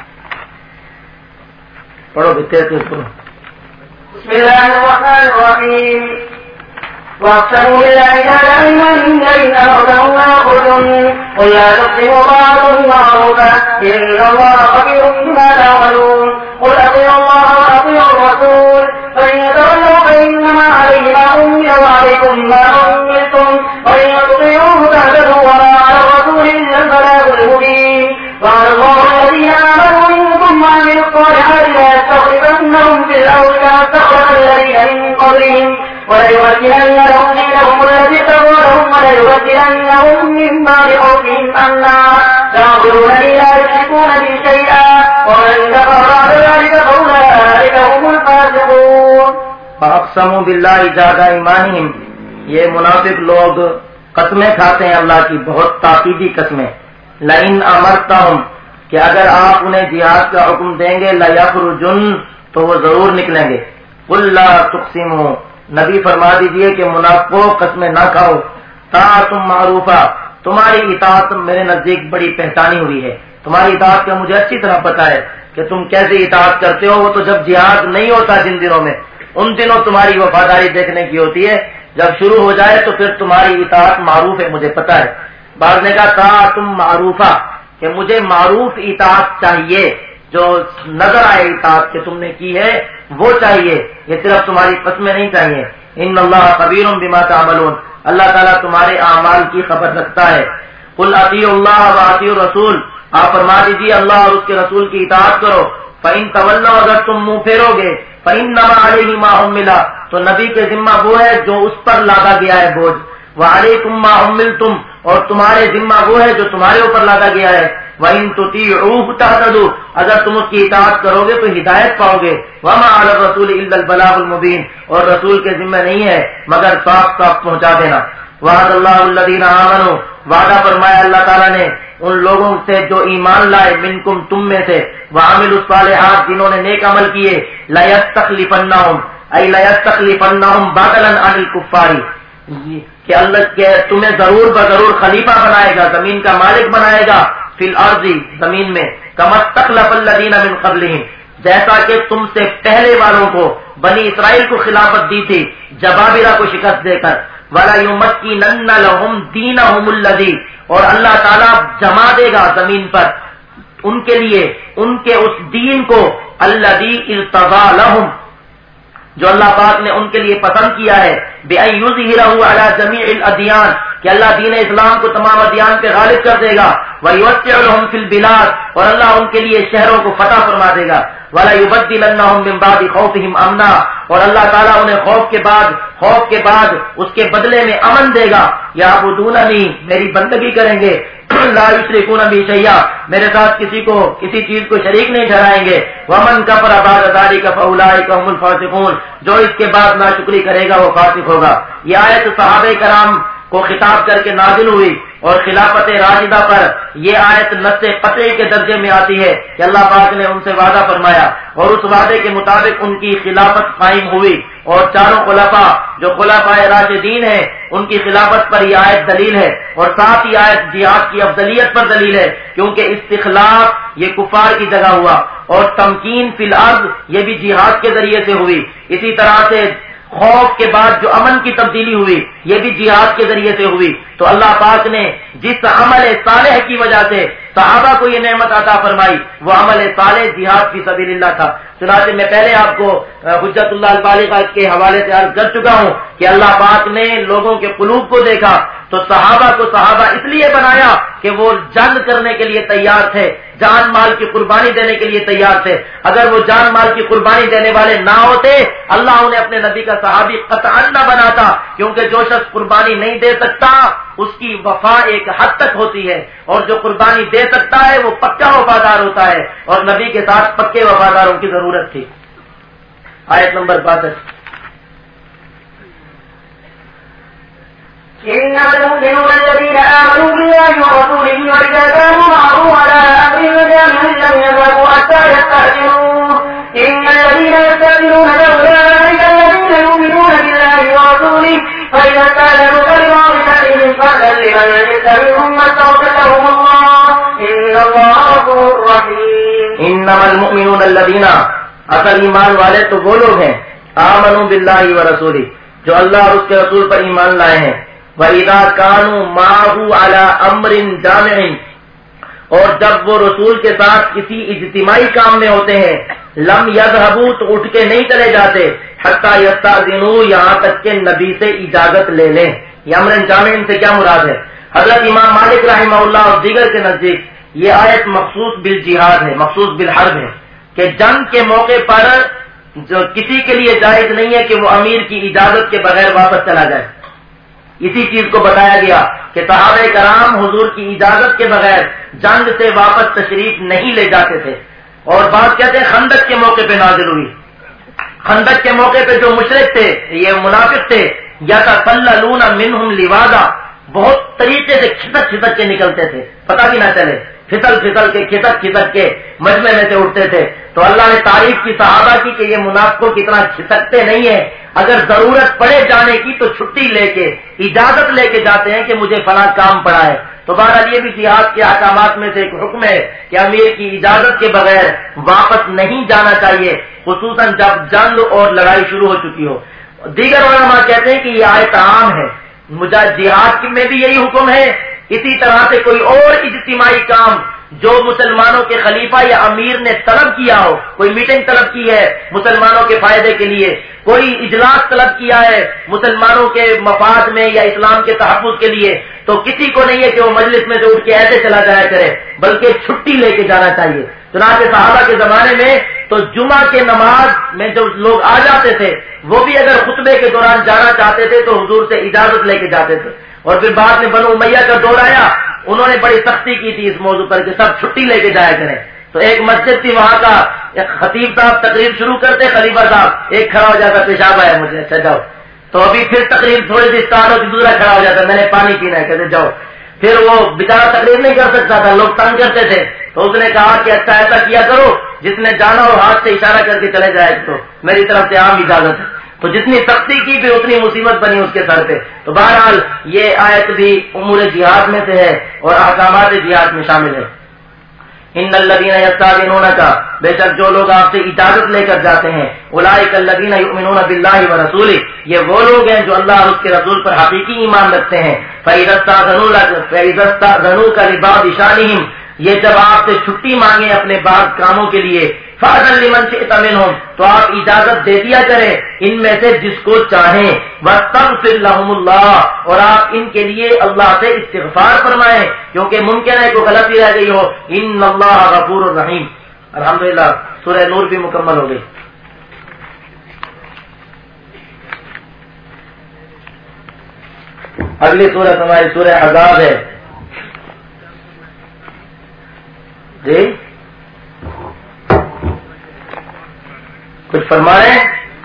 پڑھو بھتے تو پڑھو. بسم اللہ الرحمن الرحیم. واقسموا بالله جهد أيمانهم لئن أرضهم ليخرجن قل لا تقسموا طاعة معروفة إن الله خبير بما تعملون. قل أطيعوا الله وأطيعوا الرسول فإن تولوا فإنما عليه ما حمل وعليكم ما حملتم وإن تطيعوه تهتدوا وما على الرسول إلا البلاغ المبين. وعلى الله الذين آمنوا منكم وعملوا الصالحات ليستخلفنهم في قبلهم وليمكننهم دينهم الذي ارتضى لهم وليبدلنهم من بعد خوفهم أمنا ينظرونني لا يشركون بي شيئا ومن كفر بعد ذلك فأولئك هم الفاسقون. فاقسموا باللہ جہد ایمانہم، یہ منافق لوگ قسمیں کھاتے ہیں اللہ کی، بہت تاکیدی قسمیں. لئن امرتہم، کہ اگر آپ انہیں جہاد کا حکم دیں گے، لیخرجن، تو وہ ضرور نکلیں گے. قل لا تقسموا، نبی فرما دیجئے کہ منافقوں قسمیں نہ کھاؤ. طاعتم معروفہ، تمہاری اطاعت میرے نزدیک بڑی پہچانی ہوئی ہے. تمہاری اطاعت کا مجھے اچھی طرح پتا ہے کہ تم کیسے اطاعت کرتے ہو. وہ تو جب جہاد نہیں ہوتا جن دنوں میں، ان دنوں تمہاری وفاداری دیکھنے کی ہوتی ہے. جب شروع ہو جائے تو پھر تمہاری اطاعت معروف ہے، مجھے پتا ہے. بعض نے کہا طاعتم معروفہ، کہ مجھے معروف اطاعت چاہیے، جو نظر آئے اطاعت کہ تم نے کی ہے وہ چاہیے، یہ صرف تمہاری قسمیں نہیں چاہیے. ان اللہ خبیر بما تعملون، اللہ تعالیٰ تمہارے اعمال کی خبر رکھتا ہے. قل اطیعوا اللہ واطیعوا الرسول، آپ فرما دیجیے اللہ اور اس کے رسول کی اطاعت کرو. فإن تولوا، اگر تم منہ پھیرو گے، فإنما علیہ ما حمل، تو نبی کے ذمہ وہ ہے جو اس پر لادا گیا ہے بوجھ. وعلیکم ما حملتم، اور تمہارے ذمہ وہ ہے جو تمہارے اوپر لادا گیا ہے. وَإِن تُطِيعُوهُ تَهْتَدُوا، اگر تم اس کی اطاعت کرو گے تو ہدایت پاؤ گے. وَمَا عَلَى الرَّسُولِ إِلَّا الْبَلَاغُ الْمُبِينُ، اور رسول کے ذمہ نہیں ہے مگر صاف صاف پہنچا دینا. وعد اللہ الذین آمنوا، وعدہ فرمایا اللہ تعالیٰ نے ان لوگوں سے جو ایمان لائے، منکم تم میں سے، وعملوا الصالحات جنہوں نے نیک عمل کیے، لَيَسْتَخْلِفَنَّهُمْ أَيْ لَيَسْتَخْلِفَنَّهُمْ بَدَلًا عَنِ الْكُفَّارِ، کہ اللہ کہ تمہیں ضرور بضرور خلیفہ بنائے گا، زمین کا مالک بنائے گا، فی الارض زمین میں، کما استخلف الذین من قبلہم، جیسا کہ تم سے پہلے والوں کو بنی اسرائیل کو خلافت دی تھی جبابرہ کو شکست دے کر. ولا یمکنن لہم دینہم الذی، اور اللہ تعالیٰ جما دے گا زمین پر ان کے لیے ان کے اس دین کو، الذی ارتضی لہم، جو اللہ پاک نے ان کے لیے پسند کیا ہے. بِأَن یظہرہ علی جمیع الادیان، کہ اللہ دین اسلام کو تمام ادیان پہ غالب کر دے گا. وَيُوَسِّعُ لَهُمْ فِي الْبِلَادِ، اور اللہ ان کے لیے شہروں کو فتح فرما دے گا. وَلَا يُبَدِّلَنَّهُم مِّن بَعْدِ خَوْفِهِمْ أَمْنًا، اور اللہ تعالیٰ انہیں خوف کے بعد خوف کے بعد اس کے بدلے میں امن دے گا. یعبدوننی، میری بندگی کریں گے، لا یشرکون بی شیئا، میرے ساتھ کسی کو کسی چیز کو شریک نہیں ٹھہرائیں گے. ومن کفر بعد ذلک فاولئک هم الفاسقون، جو اس کے بعد ناشکری کرے گا وہ فاسق ہوگا. یہ آیت صحابہ کرام کو خطاب کر کے نازل ہوئی، اور خلافت راشدہ پر یہ آیت نص قطعی کے درجے میں آتی ہے کہ اللہ پاک نے ان سے وعدہ فرمایا، اور اس وعدے کے مطابق ان کی خلافت قائم ہوئی. اور چاروں خلفاء جو خلفاء راشدین ہیں ان کی خلافت پر یہ آیت دلیل ہے، اور ساتھ ہی آیت جہاد کی افضلیت پر دلیل ہے، کیونکہ استخلاف یہ کفار کی جگہ ہوا، اور تمکین فی الارض یہ بھی جہاد کے ذریعے سے ہوئی. اسی طرح سے خوف کے بعد جو امن کی تبدیلی ہوئی یہ بھی جہاد کے ذریعے سے ہوئی. تو اللہ پاک نے جس عمل صالح کی وجہ سے صحابہ کو یہ نعمت عطا فرمائی وہ عمل صالح جہاد فی سبیل اللہ تھا. چنانچہ میں پہلے آپ کو حجت اللہ البالغہ کے حوالے سے عرض کر چکا ہوں کہ اللہ پاک نے لوگوں کے قلوب کو دیکھا تو صحابہ کو صحابہ اس لیے بنایا کہ وہ جنگ کرنے کے لیے تیار تھے، جان مال کی قربانی دینے کے لیے تیار تھے. اگر وہ جان مال کی قربانی دینے والے نہ ہوتے اللہ انہیں اپنے نبی کا صحابی قطعا نہ بناتا، کیونکہ جو شخص قربانی نہیں دے سکتا اس کی وفا ایک حد تک ہوتی ہے، اور جو قربانی دے سکتا ہے وہ پکا وفادار ہوتا ہے، اور نبی کے ساتھ پکے وفاداروں کی ضرورت تھی. آیت نمبر باسٹھ. إنما المؤمنون الذين آمنوا بالله ورسوله وإذا كانوا معه على أمر جامع لم يذهبوا حتى يستأذنوه إن الذين يستأذنون أولئك الذين يؤمنون بالله ورسوله فإذا استأذنوا فليعطوا بشأنهم فأذن لمن شئت منهم واستغفر لهم الله إن الله غفور رحيم. إنما المؤمنون الذين، اصل ایمان والے تو وہ لوگ ہیں، آمنوا بالله ورسوله، جو اللہ اور اس کے رسول پر ایمان لائے ہیں. وَإِذَا كَانُوا مَعَهُ عَلَى أَمْرٍ جَامِعٍ، اور جب وہ رسول کے ساتھ کسی اجتماعی کام میں ہوتے ہیں، لم يذهبوا تو اٹھ کے نہیں چلے جاتے، حتى يستأذنوا یہاں تک کہ نبی سے اجازت لے لیں. یہ امر جامع سے کیا مراد ہے؟ حضرت امام مالک رحمہ اللہ اور دیگر کے نزدیک یہ آیت مخصوص بالجہاد ہے، مخصوص بالحرب ہے، کہ جنگ کے موقع پر جو کسی کے لیے جائز نہیں ہے کہ وہ امیر کی اجازت کے بغیر واپس چلا جائے. اسی چیز کو بتایا گیا کہ صحابہ کرام حضور کی اجازت کے بغیر جنگ سے واپس تشریف نہیں لے جاتے تھے. اور بات کہتے ہیں خندق کے موقع پہ نازل ہوئی. خندق کے موقع پہ جو مشرک تھے، یہ منافق تھے، یتسللون منہم لواذا، بہت طریقے سے کھسک کھسک کے نکلتے تھے، پتہ بھی نہ چلے، پھسل پھسل کے کھسک کھسک کے مجمع میں سے اٹھتے تھے. تو اللہ نے تعریف کی صحابہ کی کہ یہ منافقوں کی طرح کھسکتے نہیں ہیں، اگر ضرورت پڑے جانے کی تو چھٹی لے کے اجازت لے کے جاتے ہیں کہ مجھے فلاں کام پڑا ہے. تو بہرحال یہ بھی جہاد کے احکامات میں سے ایک حکم ہے کہ امیر کی اجازت کے بغیر واپس نہیں جانا چاہیے، خصوصاً جب جنگ اور لڑائی شروع ہو چکی ہو. دیگر علماء کہتے ہیں کہ یہ آیت عام ہے، مجاہد جہاد میں بھی یہی حکم ہے. اسی طرح سے کوئی اور اجتماعی کام جو مسلمانوں کے خلیفہ یا امیر نے طلب کیا ہو، کوئی میٹنگ طلب کی ہے مسلمانوں کے فائدے کے لیے، کوئی اجلاس طلب کیا ہے مسلمانوں کے مفاد میں یا اسلام کے تحفظ کے لیے، تو کسی کو نہیں ہے کہ وہ مجلس میں سے اٹھ کے ایسے چلا جایا کرے، بلکہ چھٹی لے کے جانا چاہیے. چنانچہ صحابہ کے زمانے میں تو جمعہ کے نماز میں جو لوگ آ جاتے تھے وہ بھی اگر خطبے کے دوران جانا چاہتے تھے تو حضور سے اجازت لے کے جاتے تھے. اور پھر بعد میں بنو امیہ کا دور آیا، انہوں نے بڑی سختی کی تھی اس موضوع پر کہ سب چھٹی لے کے جایا کریں. تو ایک مسجد تھی، وہاں کا ایک خطیب صاحب تقریر شروع کرتے، خلیفہ صاحب ایک کھڑا ہو جاتا، پیشاب آیا مجھے، اچھا جاؤ. تو ابھی پھر تقریر تھوڑی سی اسٹارٹ ہوتی، دوسرا کھڑا ہو جاتا، میں نے پانی پینا ہے، کہتے جاؤ. پھر وہ بیچارہ تقریر نہیں کر سکتا تھا، لوگ تنگ کرتے تھے، تو اس نے کہا کہ اچھا ایسا کیا کرو، جس نے جانا ہو ہاتھ سے اشارہ کر کے چلے جائے تو میری طرف سے عام اجازت ہے. تو جتنی سختی کی پھر اتنی مصیبت بنی اس کے سر پہ. تو بہرحال یہ آیت بھی امور جہاد میں سے ہے اور احکامات جہاد میں شامل ہے. ان الذین یستاذنونک، بے شک جو لوگ آپ سے اجازت لے کر جاتے ہیں، اولئک الذین یؤمنون باللہ ورسولہ، یہ وہ لوگ ہیں جو اللہ اور اس کے رسول پر حقیقی ایمان رکھتے ہیں. فإذا استأذنوک لبعض شأنہم، یہ جب آپ سے چھٹی مانگے اپنے بعض کاموں کے لیے، فأذن لمن شئت منہم، تو آپ اجازت دے دیا کریں ان میں سے جس کو چاہیں. واستغفر لهم اللہ، اور آپ ان کے لیے اللہ سے استغفار فرمائیں، کیونکہ ممکن ہے کوئی غلطی رہ گئی ہو. ان اللہ غفور الرحیم. الحمدللہ سورہ نور بھی مکمل ہو گئی. اگلی سورت ہماری سورہ احزاب ہے. جی کچھ فرمائیں.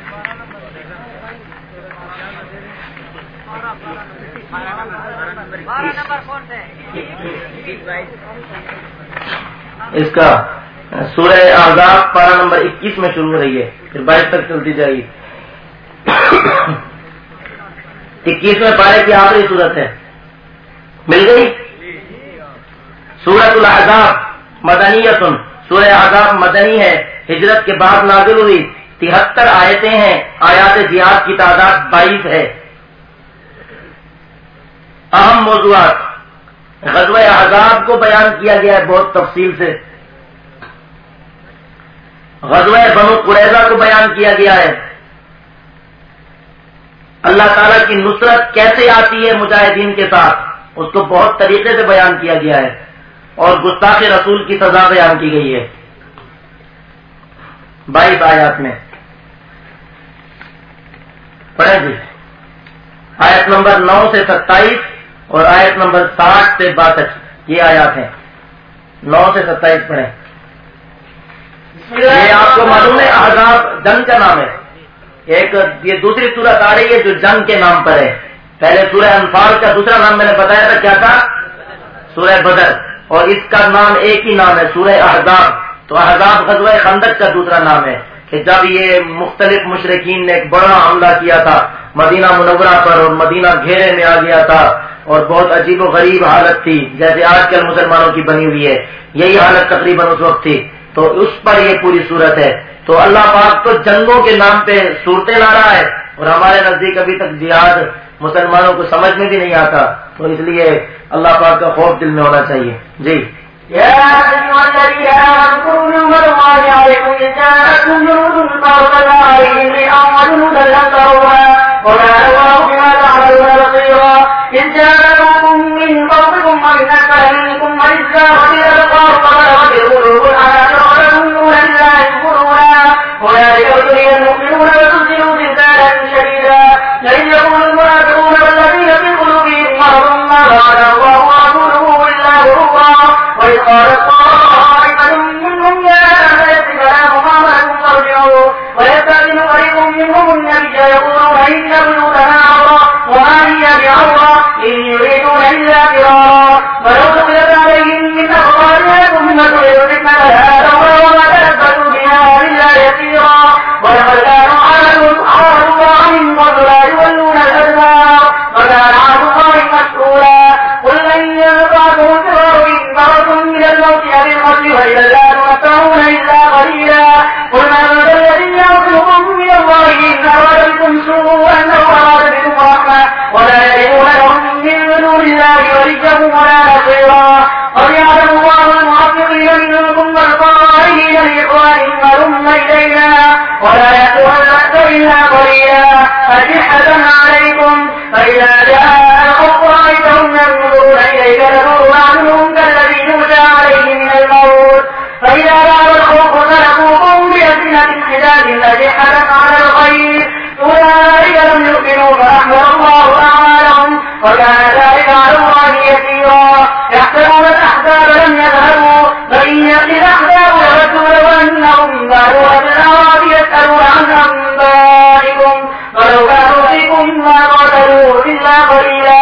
اس کا سورہ احزاب پارہ نمبر اکیس میں شروع ہو رہی ہے، پھر بائیس تک چلتی جائے گی. اکیسویں پارے کی آخری صورت ہے. مل گئی. سورۃ الاحزاب مدنیۃ، سورہ احزاب مدنی ہے، ہجرت کے بعد نازل ہوئی. تہتر آیتیں ہیں، آیات جہاد کی تعداد بائیس ہے. اہم موضوعات، غزوہ احزاب کو بیان کیا گیا ہے بہت تفصیل سے. غزوہ بنو قریظہ کو بیان کیا گیا ہے. اللہ تعالیٰ کی نصرت کیسے آتی ہے مجاہدین کے ساتھ، اس کو بہت طریقے سے بیان کیا گیا ہے. اور گستاخ رسول کی سزا بیان کی گئی ہے بائیس آیات میں. پڑھیں جی. آیت نمبر نو سے ستائیس اور آیت نمبر ساٹھ سے باسٹھ یہ آیات ہیں. نو سے ستائیس پڑھیں. یہ آپ کو معلوم ہے احزاب جنگ کا نام ہے. ایک یہ دوسری سورت آ رہی ہے جو جنگ کے نام پر ہے. پہلے سورہ انفال کا دوسرا نام میں نے بتایا تھا، کیا تھا؟ سورہ بدر. اور اس کا نام ایک ہی نام ہے، سورہ احزاب. تو احزاب غزوہ خندق کا دوسرا نام ہے کہ جب یہ مختلف مشرکین نے ایک بڑا حملہ کیا تھا مدینہ منورہ پر اور مدینہ گھیرے میں آ گیا تھا اور بہت عجیب و غریب حالت تھی جیسے آج کل مسلمانوں کی بنی ہوئی ہے، یہی حالت تقریباً اس وقت تھی. تو اس پر یہ پوری صورت ہے. تو اللہ پاک تو جنگوں کے نام پہ صورتیں لا رہا ہے اور ہمارے نزدیک ابھی تک جہاد مسلمانوں کو سمجھ میں بھی نہیں آتا. تو اس لیے اللہ پاک کا خوف دل میں ہونا چاہیے. جی يا أيها الذين آمنوا اذكروا نعمة الله عليكم إذ جاءتكم جنود فأرسلنا عليهم ريحا وجنودا لم تروها وكان الله بما تعملون بصيرا. إذ جاءتكم من فوقكم ومن أسفل منكم وإذ زاغت الأبصار فبلغت القلوب الحناجر وتظنون بالله الظنونا هنالك ابتلي بعورة إن يريدون إلا فرارا ولو سقلت عليهم من أقطارها ثم سئلوا الفتنة لآتوها وما تلبثوا بها إلا يسيرا ولقد كانوا عاهدوا الله من قبل لا يولون الأدبار وكان عهد الله مسؤولا قل من ينفعكم الفرار إن فررتم من الموت أو القتل وإذا لا تمتعون إلا قليلا قل من ذا الذي يعصمكم من الله إن أراد بكم سوءا أو أراد بكم رحمة ولا يجدون لهم من دون الله وليا ولا نصيرا قد يعلم الله المعوقين منكم والقائلين لإخوانهم هلم إلينا ولا يأتون البأس إلا قليلا أشحة عليكم فإذا جاء الخوف رأيتهم ينظرون إليك تدور أعينهم كالذي يغشى عليه من الموت فإذا ذهب الخوف سلكوكم بألسنة حداد أشحة على الخير أولئك لم يؤمنوا فأحبط الله أعمالهم وكان ذلك على الله يسيرا يحسبون الأحزاب لم يذهبوا فإن يأتي الأحزاب يودوا لو أنهم كانوا أهل الأعراب يسألون عن أنبائكم ولو كانوا فيكم ما قاتلوا إلا قليلا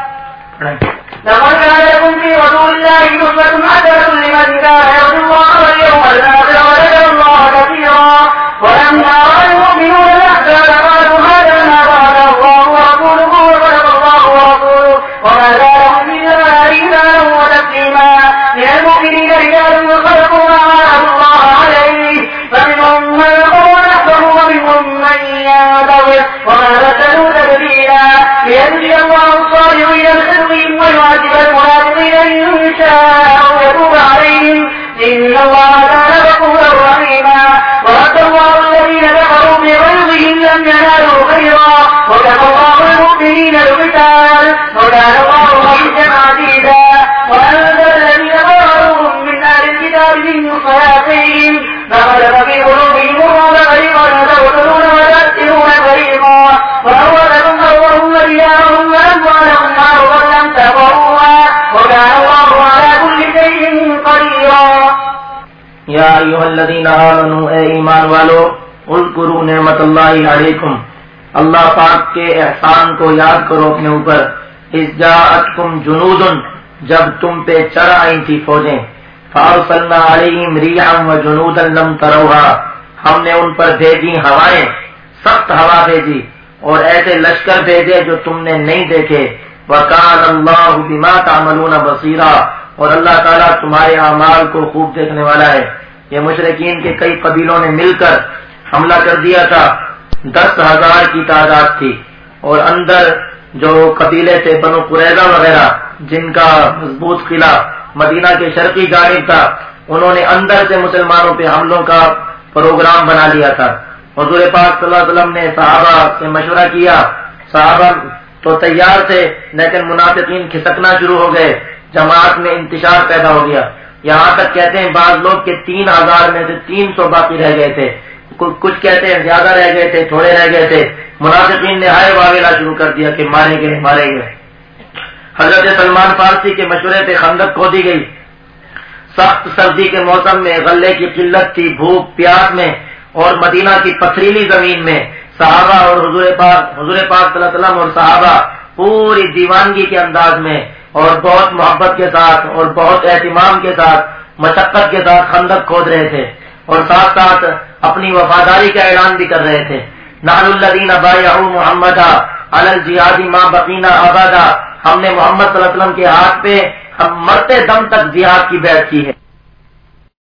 لقد كان لكم في رسول الله أسوة حسنة لمن كان يرجو الله واليوم الآخر وذكر الله كثيرا ولما رأى المؤمنون الأحزاب قالوا هذا ما وعد الله ورسوله وصدق الله ورسوله وما زادهم إلا إيمانا وتسليما من المؤمنين رجال صدقوا ما عاهدوا الله عليه فمنهم من قضى نحبه ومنهم من ينتظر وما بدلوا تبديلا ليجزي الله الصالحين بصدقهم ويعذب المنافقين إن شاء أو يتوب عليهم إن الله كان غفورا رحيما ورد الله الذين كفروا بغيظهم لم ينالوا خيرا وكفى الله المؤمنين القتال وكان الله عزيزا عزيزا وأنزل الذين ظاهروهم من أهل الكتاب من صياصيهم فغلب في قلوبهم الرعب فريقا تقتلون وتأسرون فريقا وأورثكم أرضهم وديارهم وأموالهم أرضا لم تطئوها وكان الله على كل شيء قديرا या अय्युहल्लज़ीना आमनू ए ईमान वालो उज़्कुरू निअमतल्लाहि अलैकुम अल्लाह पाक के एहसान को याद करो अपने ऊपर इज़ जाअतकुम जुनूदुन जब तुम पे चढ़ आई थी फौजें फ़अरसलना अलैहिम रिहन व जुनूदन लम तरौहा हमने उन पर भेजी हवाएं सख्त हवा भेजी और ऐसे लश्कर भेजे जो तुमने नहीं देखे व कान अल्लाहु बिमा तामलून बसीरा और अल्लाह ताला तुम्हारे अमाल को खूब देखने वाला है। ये मुशरिकीन के कई कबीलों ने मिलकर हमला कर दिया था। दस हजार की तादाद थी और अंदर जो कबीले थे बनु कुरैज़ा वगैरह जिनका मजबूत किला मदीना के शर्की जानिब था, उन्होंने अंदर से मुसलमानों पे हमलों का प्रोग्राम बना लिया था। हुज़ूर पाक सल्लल्लाहु अलैहि वसल्लम ने सहाबा से मशवरा किया। सहाबा तो तैयार थे लेकिन मुनाफिकीन खिसकना शुरू हो गए, जमात में इंतशार पैदा हो गया। यहाँ तक कहते हैं बाज लोग के तीन हजार में से तीन सौ बाकी रह गए थे, कुछ कहते हैं ज्यादा रह गए थे, थोड़े रह गए थे। मुनाफिकीन ने हाय वावेला शुरू कर दिया कि मारे गए मारे गए। हजरत सलमान फारसी के मशवरे पे खंदक खोदी गई। सख्त सर्दी के मौसम में गल्ले की किल्लत थी, भूख प्यास में और मदीना की पथरीली जमीन में सहाबा और हुजूर पाक हुजूर पाक सल्लल्लाहु अलैहि वसल्लम और सहाबा पूरी दीवानगी के अंदाज में और बहुत मोहब्बत के साथ और बहुत एहतिमाम के साथ मशक्कत के साथ खंदक खोद रहे थे और साथ साथ अपनी वफादारी का ऐलान भी कर रहे थे। नहनुल्लज़ीना बायअू मुहम्मदा अलल जिहादी मा बकीना अबदा हमने मोहम्मद सल्लल्लाहु अलैहि वसल्लम के हाथ पे हम मरते दम तक जिहाद की बैत की है।